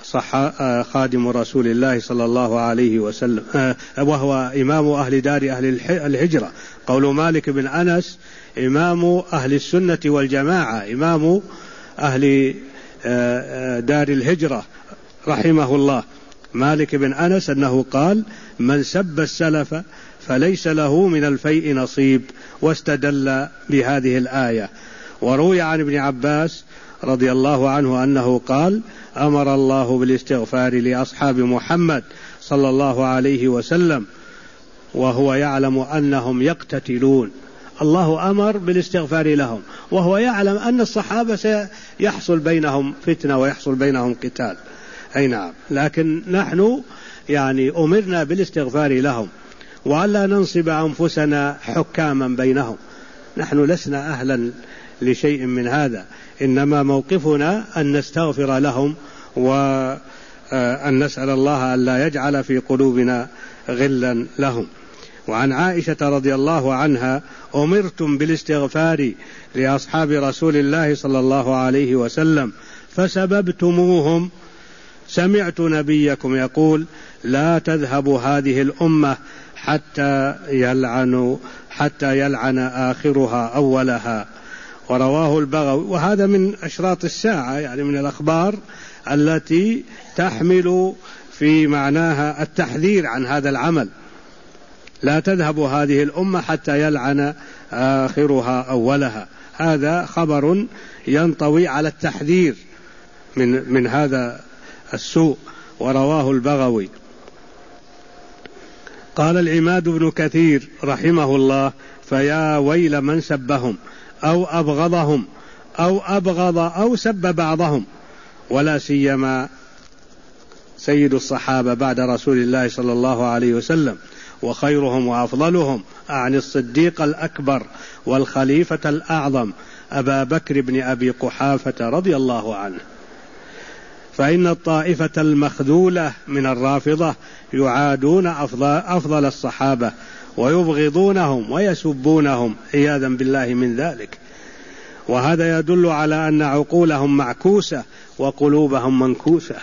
خادم رسول الله صلى الله عليه وسلم، وهو إمام أهل دار أهل الهجرة. قول مالك بن أنس إمام أهل السنة والجماعة، إمام أهل دار الهجرة رحمه الله. مالك بن أنس أنه قال: من سب السلف فليس له من الفيء نصيب، واستدل بهذه الآية. وروي عن ابن عباس رضي الله عنه أنه قال: أمر الله بالاستغفار لأصحاب محمد صلى الله عليه وسلم وهو يعلم أنهم يقتتلون. الله أمر بالاستغفار لهم وهو يعلم أن الصحابة سيحصل بينهم فتنة ويحصل بينهم قتال. أي نعم، لكن نحن أمرنا بالاستغفار لهم، وألا ننصب أنفسنا حكاما بينهم. نحن لسنا أهلا لشيء من هذا، إنما موقفنا أن نستغفر لهم وأن نسأل الله ألا يجعل في قلوبنا غلا لهم. وعن عائشة رضي الله عنها: أمرتم بالاستغفار لأصحاب رسول الله صلى الله عليه وسلم فسببتموهم، سمعت نبيكم يقول: لا تذهب هذه الأمة حتى يلعن آخرها أولها. ورواه البغوي. وهذا من أشراط الساعة، من الأخبار التي تحمل في معناها التحذير عن هذا العمل. لا تذهب هذه الأمة حتى يلعن آخرها أولها. هذا خبر ينطوي على التحذير من هذا السوء. ورواه البغوي. قال العماد بن كثير رحمه الله: فيا ويل من سبهم أو أبغضهم أو أبغض أو سب بعضهم، ولا سيما سيد الصحابة بعد رسول الله صلى الله عليه وسلم وخيرهم وأفضلهم، أعني الصديق الأكبر والخليفة الأعظم أبا بكر بن أبي قحافة رضي الله عنه. فإن الطائفة المخذولة من الرافضة يعادون أفضل الصحابة ويبغضونهم ويسبونهم عياذا بالله من ذلك، وهذا يدل على أن عقولهم معكوسة وقلوبهم منكوسة،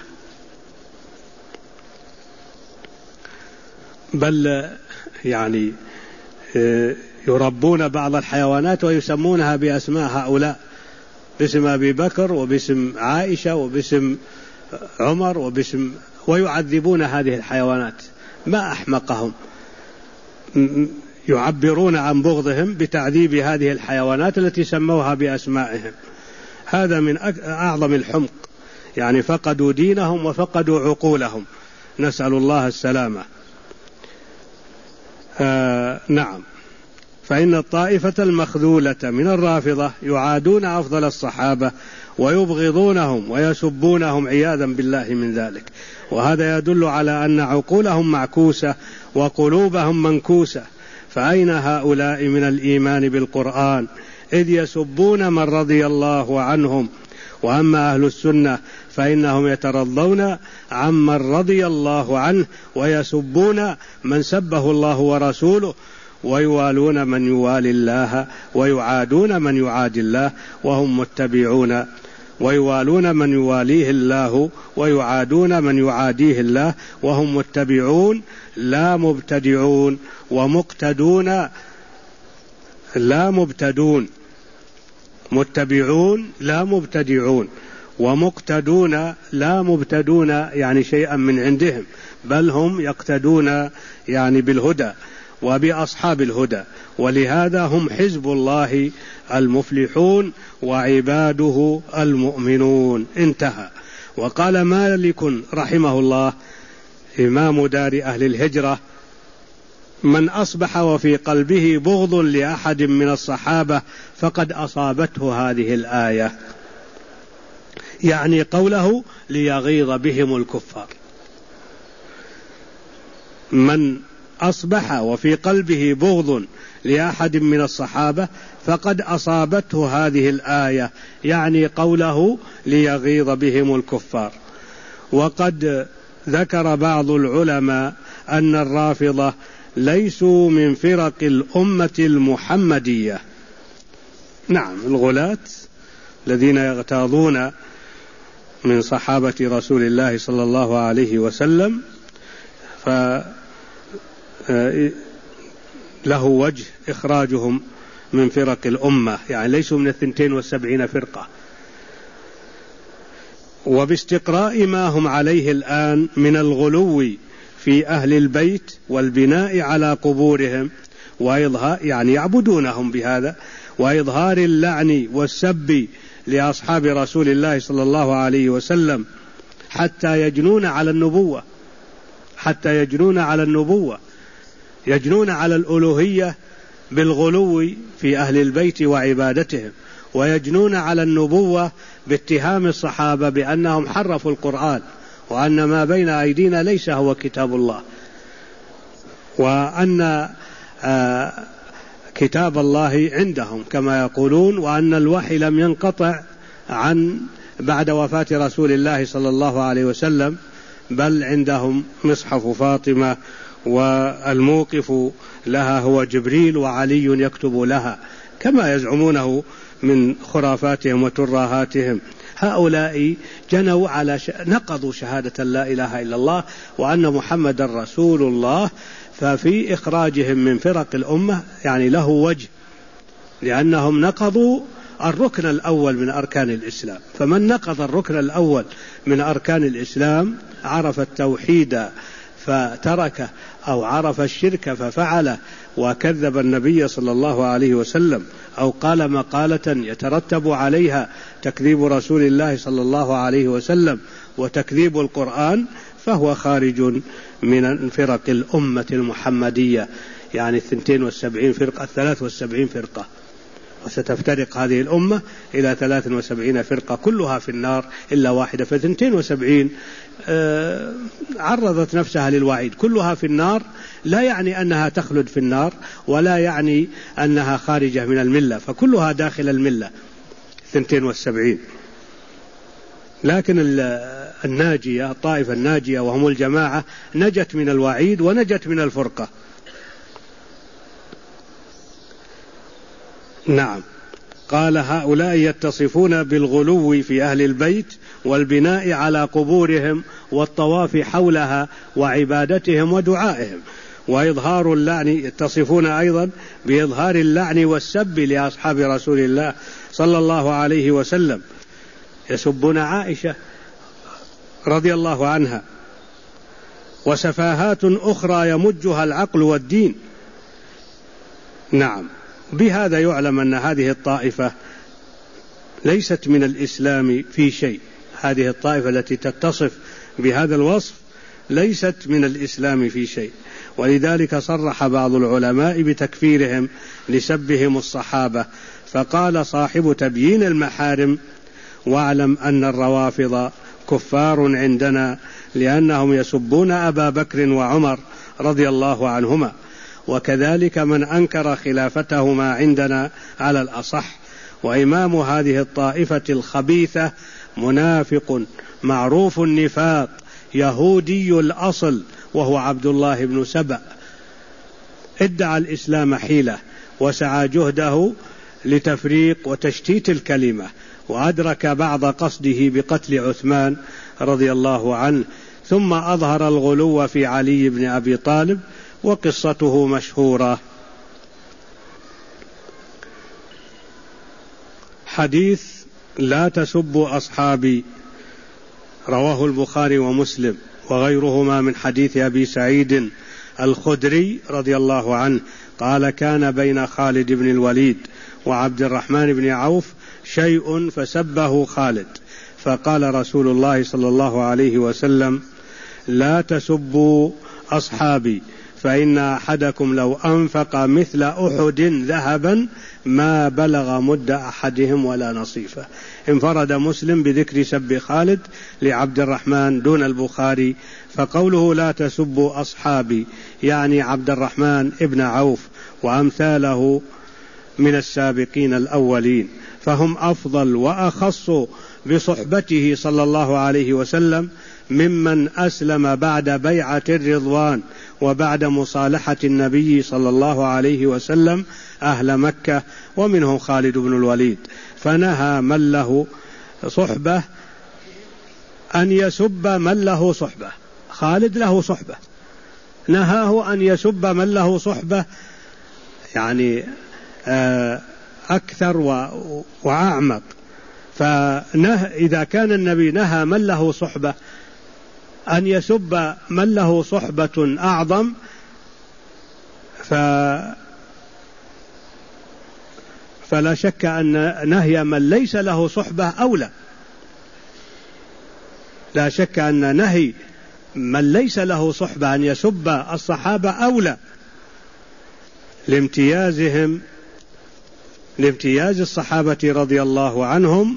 بل يعني يربون بعض الحيوانات ويسمونها بأسماء هؤلاء، باسم أبي بكر وباسم عائشة وباسم عمر ويعذبون هذه الحيوانات. ما أحمقهم، يعبرون عن بغضهم بتعذيب هذه الحيوانات التي سموها بأسمائهم. هذا من أعظم الحمق، يعني فقدوا دينهم وفقدوا عقولهم، نسأل الله السلامة. نعم. فإن الطائفة المخذولة من الرافضة يعادون أفضل الصحابة ويبغضونهم ويسبونهم عياذا بالله من ذلك، وهذا يدل على أن عقولهم معكوسة وقلوبهم منكوسة. فأين هؤلاء من الإيمان بالقرآن إذ يسبون من رضي الله عنهم؟ وأما أهل السنة فإنهم يترضون عمن رضي الله عنه ويسبون من سبه الله ورسوله، ويوالون من يوالي الله ويعادون من يعادي الله وهم متبعون، ويوالون من يواليه الله ويعادون من يعاديه الله وهم متبعون لا مبتدعون، ومقتدون لا مبتدون، متبعون لا مبتدعون، ومقتدون لا مبتدون، يعني شيئا من عندهم، بل هم يقتدون يعني بالهدى وبأصحاب الهدى، ولهذا هم حزب الله المفلحون وعباده المؤمنون. انتهى. وقال مالك رحمه الله إمام دار أهل الهجرة: من أصبح وفي قلبه بغض لأحد من الصحابة فقد أصابته هذه الآية، يعني قوله ليغيظ بهم الكفار. من أصبح وفي قلبه بغض لأحد من الصحابة فقد أصابته هذه الآية، يعني قوله ليغيظ بهم الكفار. وقد ذكر بعض العلماء أن الرافضة ليسوا من فرق الأمة المحمدية. نعم، الغلاة الذين يغتاظون من صحابة رسول الله صلى الله عليه وسلم له وجه إخراجهم من فرق الأمة، يعني ليسوا من 72 فرقة. وباستقراء ما هم عليه الآن من الغلو في أهل البيت والبناء على قبورهم وإظهار، يعني يعبدونهم بهذا، وإظهار اللعن والسب لأصحاب رسول الله صلى الله عليه وسلم حتى يجنون على النبوة، يجنون على الألوهية بالغلو في أهل البيت وعبادتهم، ويجنون على النبوة باتهام الصحابة بأنهم حرفوا القرآن، وأن ما بين أيدينا ليس هو كتاب الله، وأن كتاب الله عندهم كما يقولون، وأن الوحي لم ينقطع عن بعد وفاة رسول الله صلى الله عليه وسلم، بل عندهم مصحف فاطمة والموقف لها هو جبريل وعلي يكتب لها، كما يزعمونه من خرافاتهم وترهاتهم. هؤلاء جنوا على نقضوا شهادة لا إله إلا الله وأن محمد رسول الله، ففي إخراجهم من فرق الأمة يعني له وجه، لأنهم نقضوا الركن الأول من أركان الإسلام. فمن نقض الركن الأول من أركان الإسلام عرف التوحيد فتركه، أو عرف الشرك ففعله، وكذب النبي صلى الله عليه وسلم، أو قال مقالة يترتب عليها تكذيب رسول الله صلى الله عليه وسلم وتكذيب القرآن، فهو خارج من فرق الأمة المحمدية، يعني 72 فرقة 73 فرقة. وستفترق هذه الأمة إلى 73 فرقة كلها في النار إلا واحدة. ف72 عرضت نفسها للوعيد، كلها في النار، لا يعني أنها تخلد في النار ولا يعني أنها خارجة من الملة، فكلها داخل الملة 72. لكن الناجية، الطائفة الناجية وهم الجماعة، نجت من الوعيد ونجت من الفرقة. نعم. قال هؤلاء يتصفون بالغلو في أهل البيت والبناء على قبورهم والطواف حولها وعبادتهم ودعائهم وإظهار اللعن، يتصفون أيضا بإظهار اللعن والسب لأصحاب رسول الله صلى الله عليه وسلم، يسبون عائشة رضي الله عنها، وسفاهات أخرى يمجها العقل والدين. نعم. بهذا يعلم أن هذه الطائفة ليست من الإسلام في شيء، هذه الطائفة التي تتصف بهذا الوصف ليست من الإسلام في شيء، ولذلك صرح بعض العلماء بتكفيرهم لسبهم الصحابة، فقال صاحب تبيين المحارم: واعلم أن الروافض كفار عندنا لأنهم يسبون أبا بكر وعمر رضي الله عنهما، وكذلك من أنكر خلافتهما عندنا على الأصح. وإمام هذه الطائفة الخبيثة منافق معروف النفاق يهودي الأصل، وهو عبد الله بن سبأ، ادعى الإسلام حيلة وسعى جهده لتفريق وتشتيت الكلمة، وأدرك بعض قصده بقتل عثمان رضي الله عنه، ثم أظهر الغلو في علي بن أبي طالب، وقصته مشهورة. حديث لا تسبوا أصحابي رواه البخاري ومسلم وغيرهما من حديث أبي سعيد الخدري رضي الله عنه قال: كان بين خالد بن الوليد وعبد الرحمن بن عوف شيء فسبه خالد، فقال رسول الله صلى الله عليه وسلم: لا تسبوا أصحابي فإن أحدكم لو أنفق مثل أحد ذهبا ما بلغ مد أحدهم ولا نصيفه. انفرد مسلم بذكر سب خالد لعبد الرحمن دون البخاري، فقوله لا تسبوا أصحابي يعني عبد الرحمن ابن عوف وأمثاله من السابقين الأولين، فهم أفضل وأخص بصحبته صلى الله عليه وسلم ممن أسلم بعد بيعة الرضوان وبعد مصالحة النبي صلى الله عليه وسلم أهل مكة، ومنهم خالد بن الوليد، فنهى من له صحبة أن يسب من له صحبة. خالد له صحبة، نهاه أن يسب من له صحبة، يعني أكثر وأعمق. إذا كان النبي نهى من له صحبة أن يسب من له صحبة أعظم، فلا شك أن نهي من ليس له صحبة أولى، لا شك أن نهي من ليس له صحبة أن يسب الصحابة أولى لامتياز الصحابة رضي الله عنهم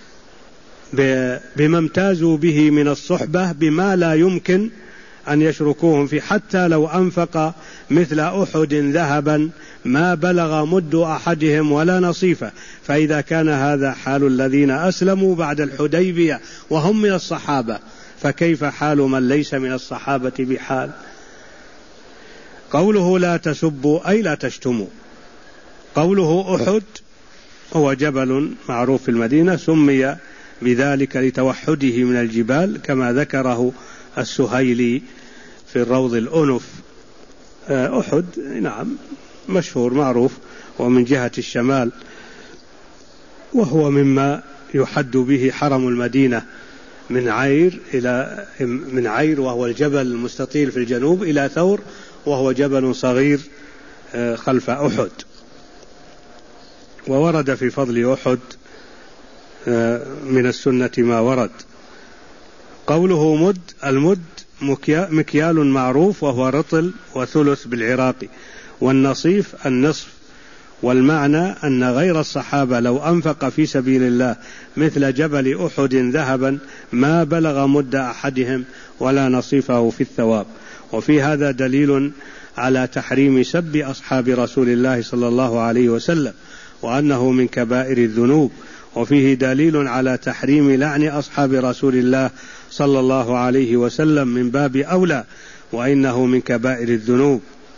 بما امتازوا به من الصحبة بما لا يمكن أن يشركوهم في، حتى لو أنفق مثل أحد ذهبا ما بلغ مد أحدهم ولا نصيفه. فإذا كان هذا حال الذين أسلموا بعد الحديبية وهم من الصحابة، فكيف حال من ليس من الصحابة بحال؟ قوله لا تسبوا أي لا تشتموا. قوله أحد هو جبل معروف في المدينة سمي بذلك لتوحده من الجبال، كما ذكره السهيلي في الروض الأنف. أحد نعم مشهور معروف، ومن جهة الشمال، وهو مما يحد به حرم المدينة من عير وهو الجبل المستطيل في الجنوب إلى ثور وهو جبل صغير خلف أحد. وورد في فضل أحد من السنة ما ورد. قوله مد، المد مكيال معروف وهو رطل وثلث بالعراقي، والنصيف النصف والمعنى أن غير الصحابة لو أنفق في سبيل الله مثل جبل أحد ذهبا ما بلغ مد أحدهم ولا نصيفه في الثواب. وفي هذا دليل على تحريم سب أصحاب رسول الله صلى الله عليه وسلم وأنه من كبائر الذنوب، وفيه دليل على تحريم لعن أصحاب رسول الله صلى الله عليه وسلم من باب أولى، وإنه من كبائر الذنوب،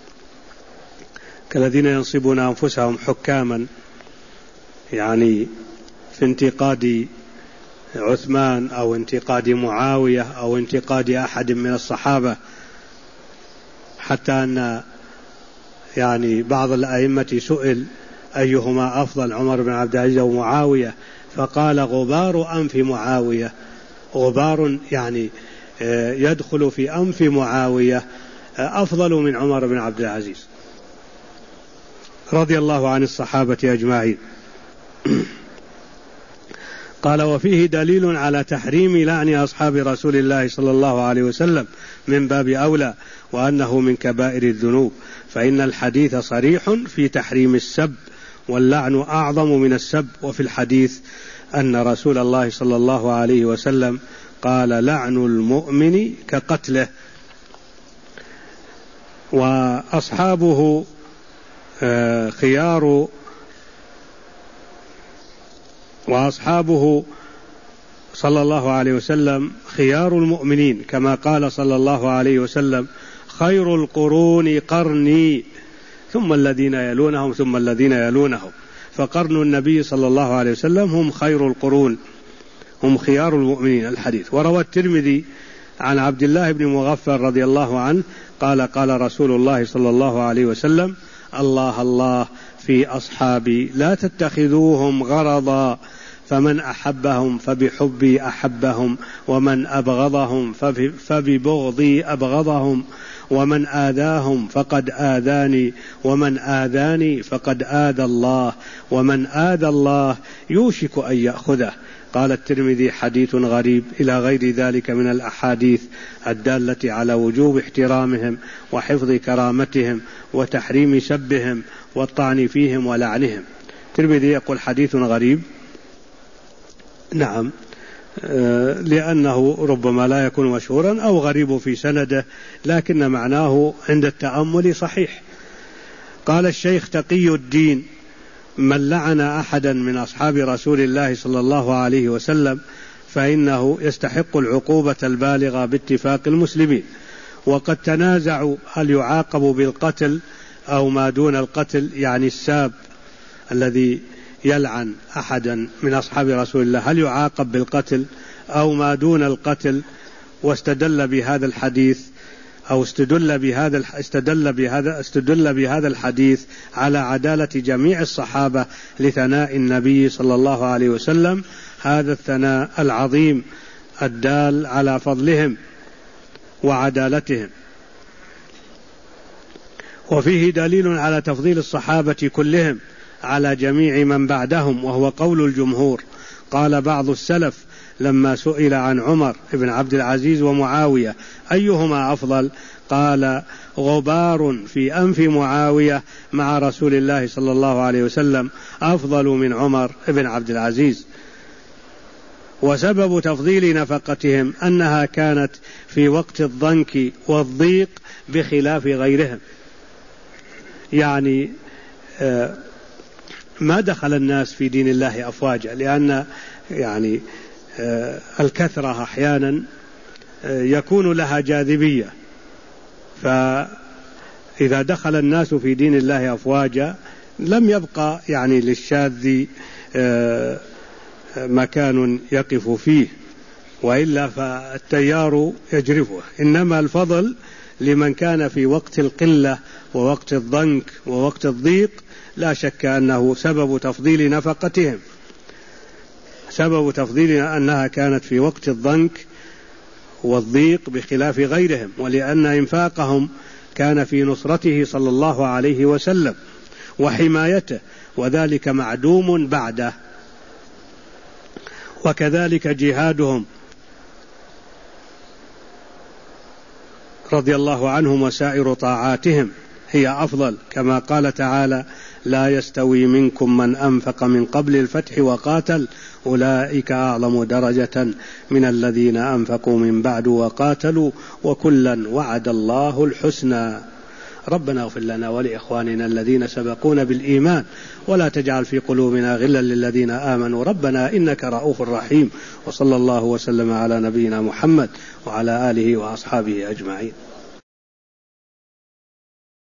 كالذين ينصبون أنفسهم حكاما يعني في انتقاد عثمان أو انتقاد معاوية أو انتقاد أحد من الصحابة، حتى أن يعني بعض الأئمة سئل أيهما أفضل، عمر بن عبد العزيز أو معاوية، فقال غبار أنف معاوية، غبار يعني يدخل في أنف معاوية أفضل من عمر بن عبد العزيز رضي الله عن الصحابة أجمعين. قال وفيه دليل على تحريم لعن أصحاب رسول الله صلى الله عليه وسلم من باب أولى، وأنه من كبائر الذنوب، فإن الحديث صريح في تحريم السب، واللعن أعظم من السب. وفي الحديث أن رسول الله صلى الله عليه وسلم قال لعن المؤمن كقتله. وأصحابه خيار، وأصحابه صلى الله عليه وسلم خيار المؤمنين، كما قال صلى الله عليه وسلم خير القرون قرني ثم الذين يلونهم ثم الذين يلونهم، فقرن النبي صلى الله عليه وسلم هم خير القرون، هم خيار المؤمنين. الحديث. وروى الترمذي عن عبد الله بن مغفر رضي الله عنه قال قال رسول الله صلى الله عليه وسلم الله الله في أصحابي لا تتخذوهم غرضا، فمن أحبهم فبحبي أحبهم، ومن أبغضهم فببغضي أبغضهم، ومن آذاهم فقد آذاني، ومن آذاني فقد آذى الله، ومن آذى الله يوشك أن يأخذه. قال الترمذي حديث غريب، إلى غير ذلك من الأحاديث الدالة على وجوب احترامهم وحفظ كرامتهم وتحريم سبهم والطعن فيهم ولعنهم. الترمذي يقول حديث غريب، نعم، لأنه ربما لا يكون مشهورا أو غريب في سنده، لكن معناه عند التأمل صحيح. قال الشيخ تقي الدين من لعن أحدا من أصحاب رسول الله صلى الله عليه وسلم فإنه يستحق العقوبة البالغة باتفاق المسلمين. وقد تنازعوا هل يعاقب بالقتل أو ما دون القتل، يعني الساب الذي يلعن أحدا من أصحاب رسول الله هل يعاقب بالقتل أو ما دون القتل. واستدل بهذا الحديث أو استدل بهذا الحديث على عدالة جميع الصحابة لثناء النبي صلى الله عليه وسلم، هذا الثناء العظيم الدال على فضلهم وعدالتهم. وفيه دليل على تفضيل الصحابة كلهم على جميع من بعدهم، وهو قول الجمهور. قال بعض السلف لما سئل عن عمر بن عبد العزيز ومعاوية أيهما أفضل، قال غبار في أنف معاوية مع رسول الله صلى الله عليه وسلم أفضل من عمر بن عبد العزيز. وسبب تفضيل نفقتهم أنها كانت في وقت الضنك والضيق بخلاف غيرهم، يعني ما دخل الناس في دين الله أفواجا، لأن يعني الكثرة أحيانا يكون لها جاذبية، فإذا دخل الناس في دين الله أفواجا لم يبقى يعني للشاذ مكان يقف فيه، وإلا فالتيار يجرفه. إنما الفضل لمن كان في وقت القلة ووقت الضنك ووقت الضيق، لا شك أنه سبب تفضيل نفقتهم، سبب تفضيل أنها كانت في وقت الضنك والضيق بخلاف غيرهم، ولأن إنفاقهم كان في نصرته صلى الله عليه وسلم وحمايته، وذلك معدوم بعده. وكذلك جهادهم رضي الله عنهم وسائر طاعاتهم هي أفضل، كما قال تعالى لا يستوي منكم من أنفق من قبل الفتح وقاتل أولئك أعظم درجة من الذين أنفقوا من بعد وقاتلوا وكلا وعد الله الحسنى. ربنا اغفر لنا ولإخواننا الذين سبقونا بالإيمان ولا تجعل في قلوبنا غلا للذين آمنوا ربنا إنك رؤوف رحيم. وصلى الله وسلم على نبينا محمد وعلى آله وأصحابه أجمعين.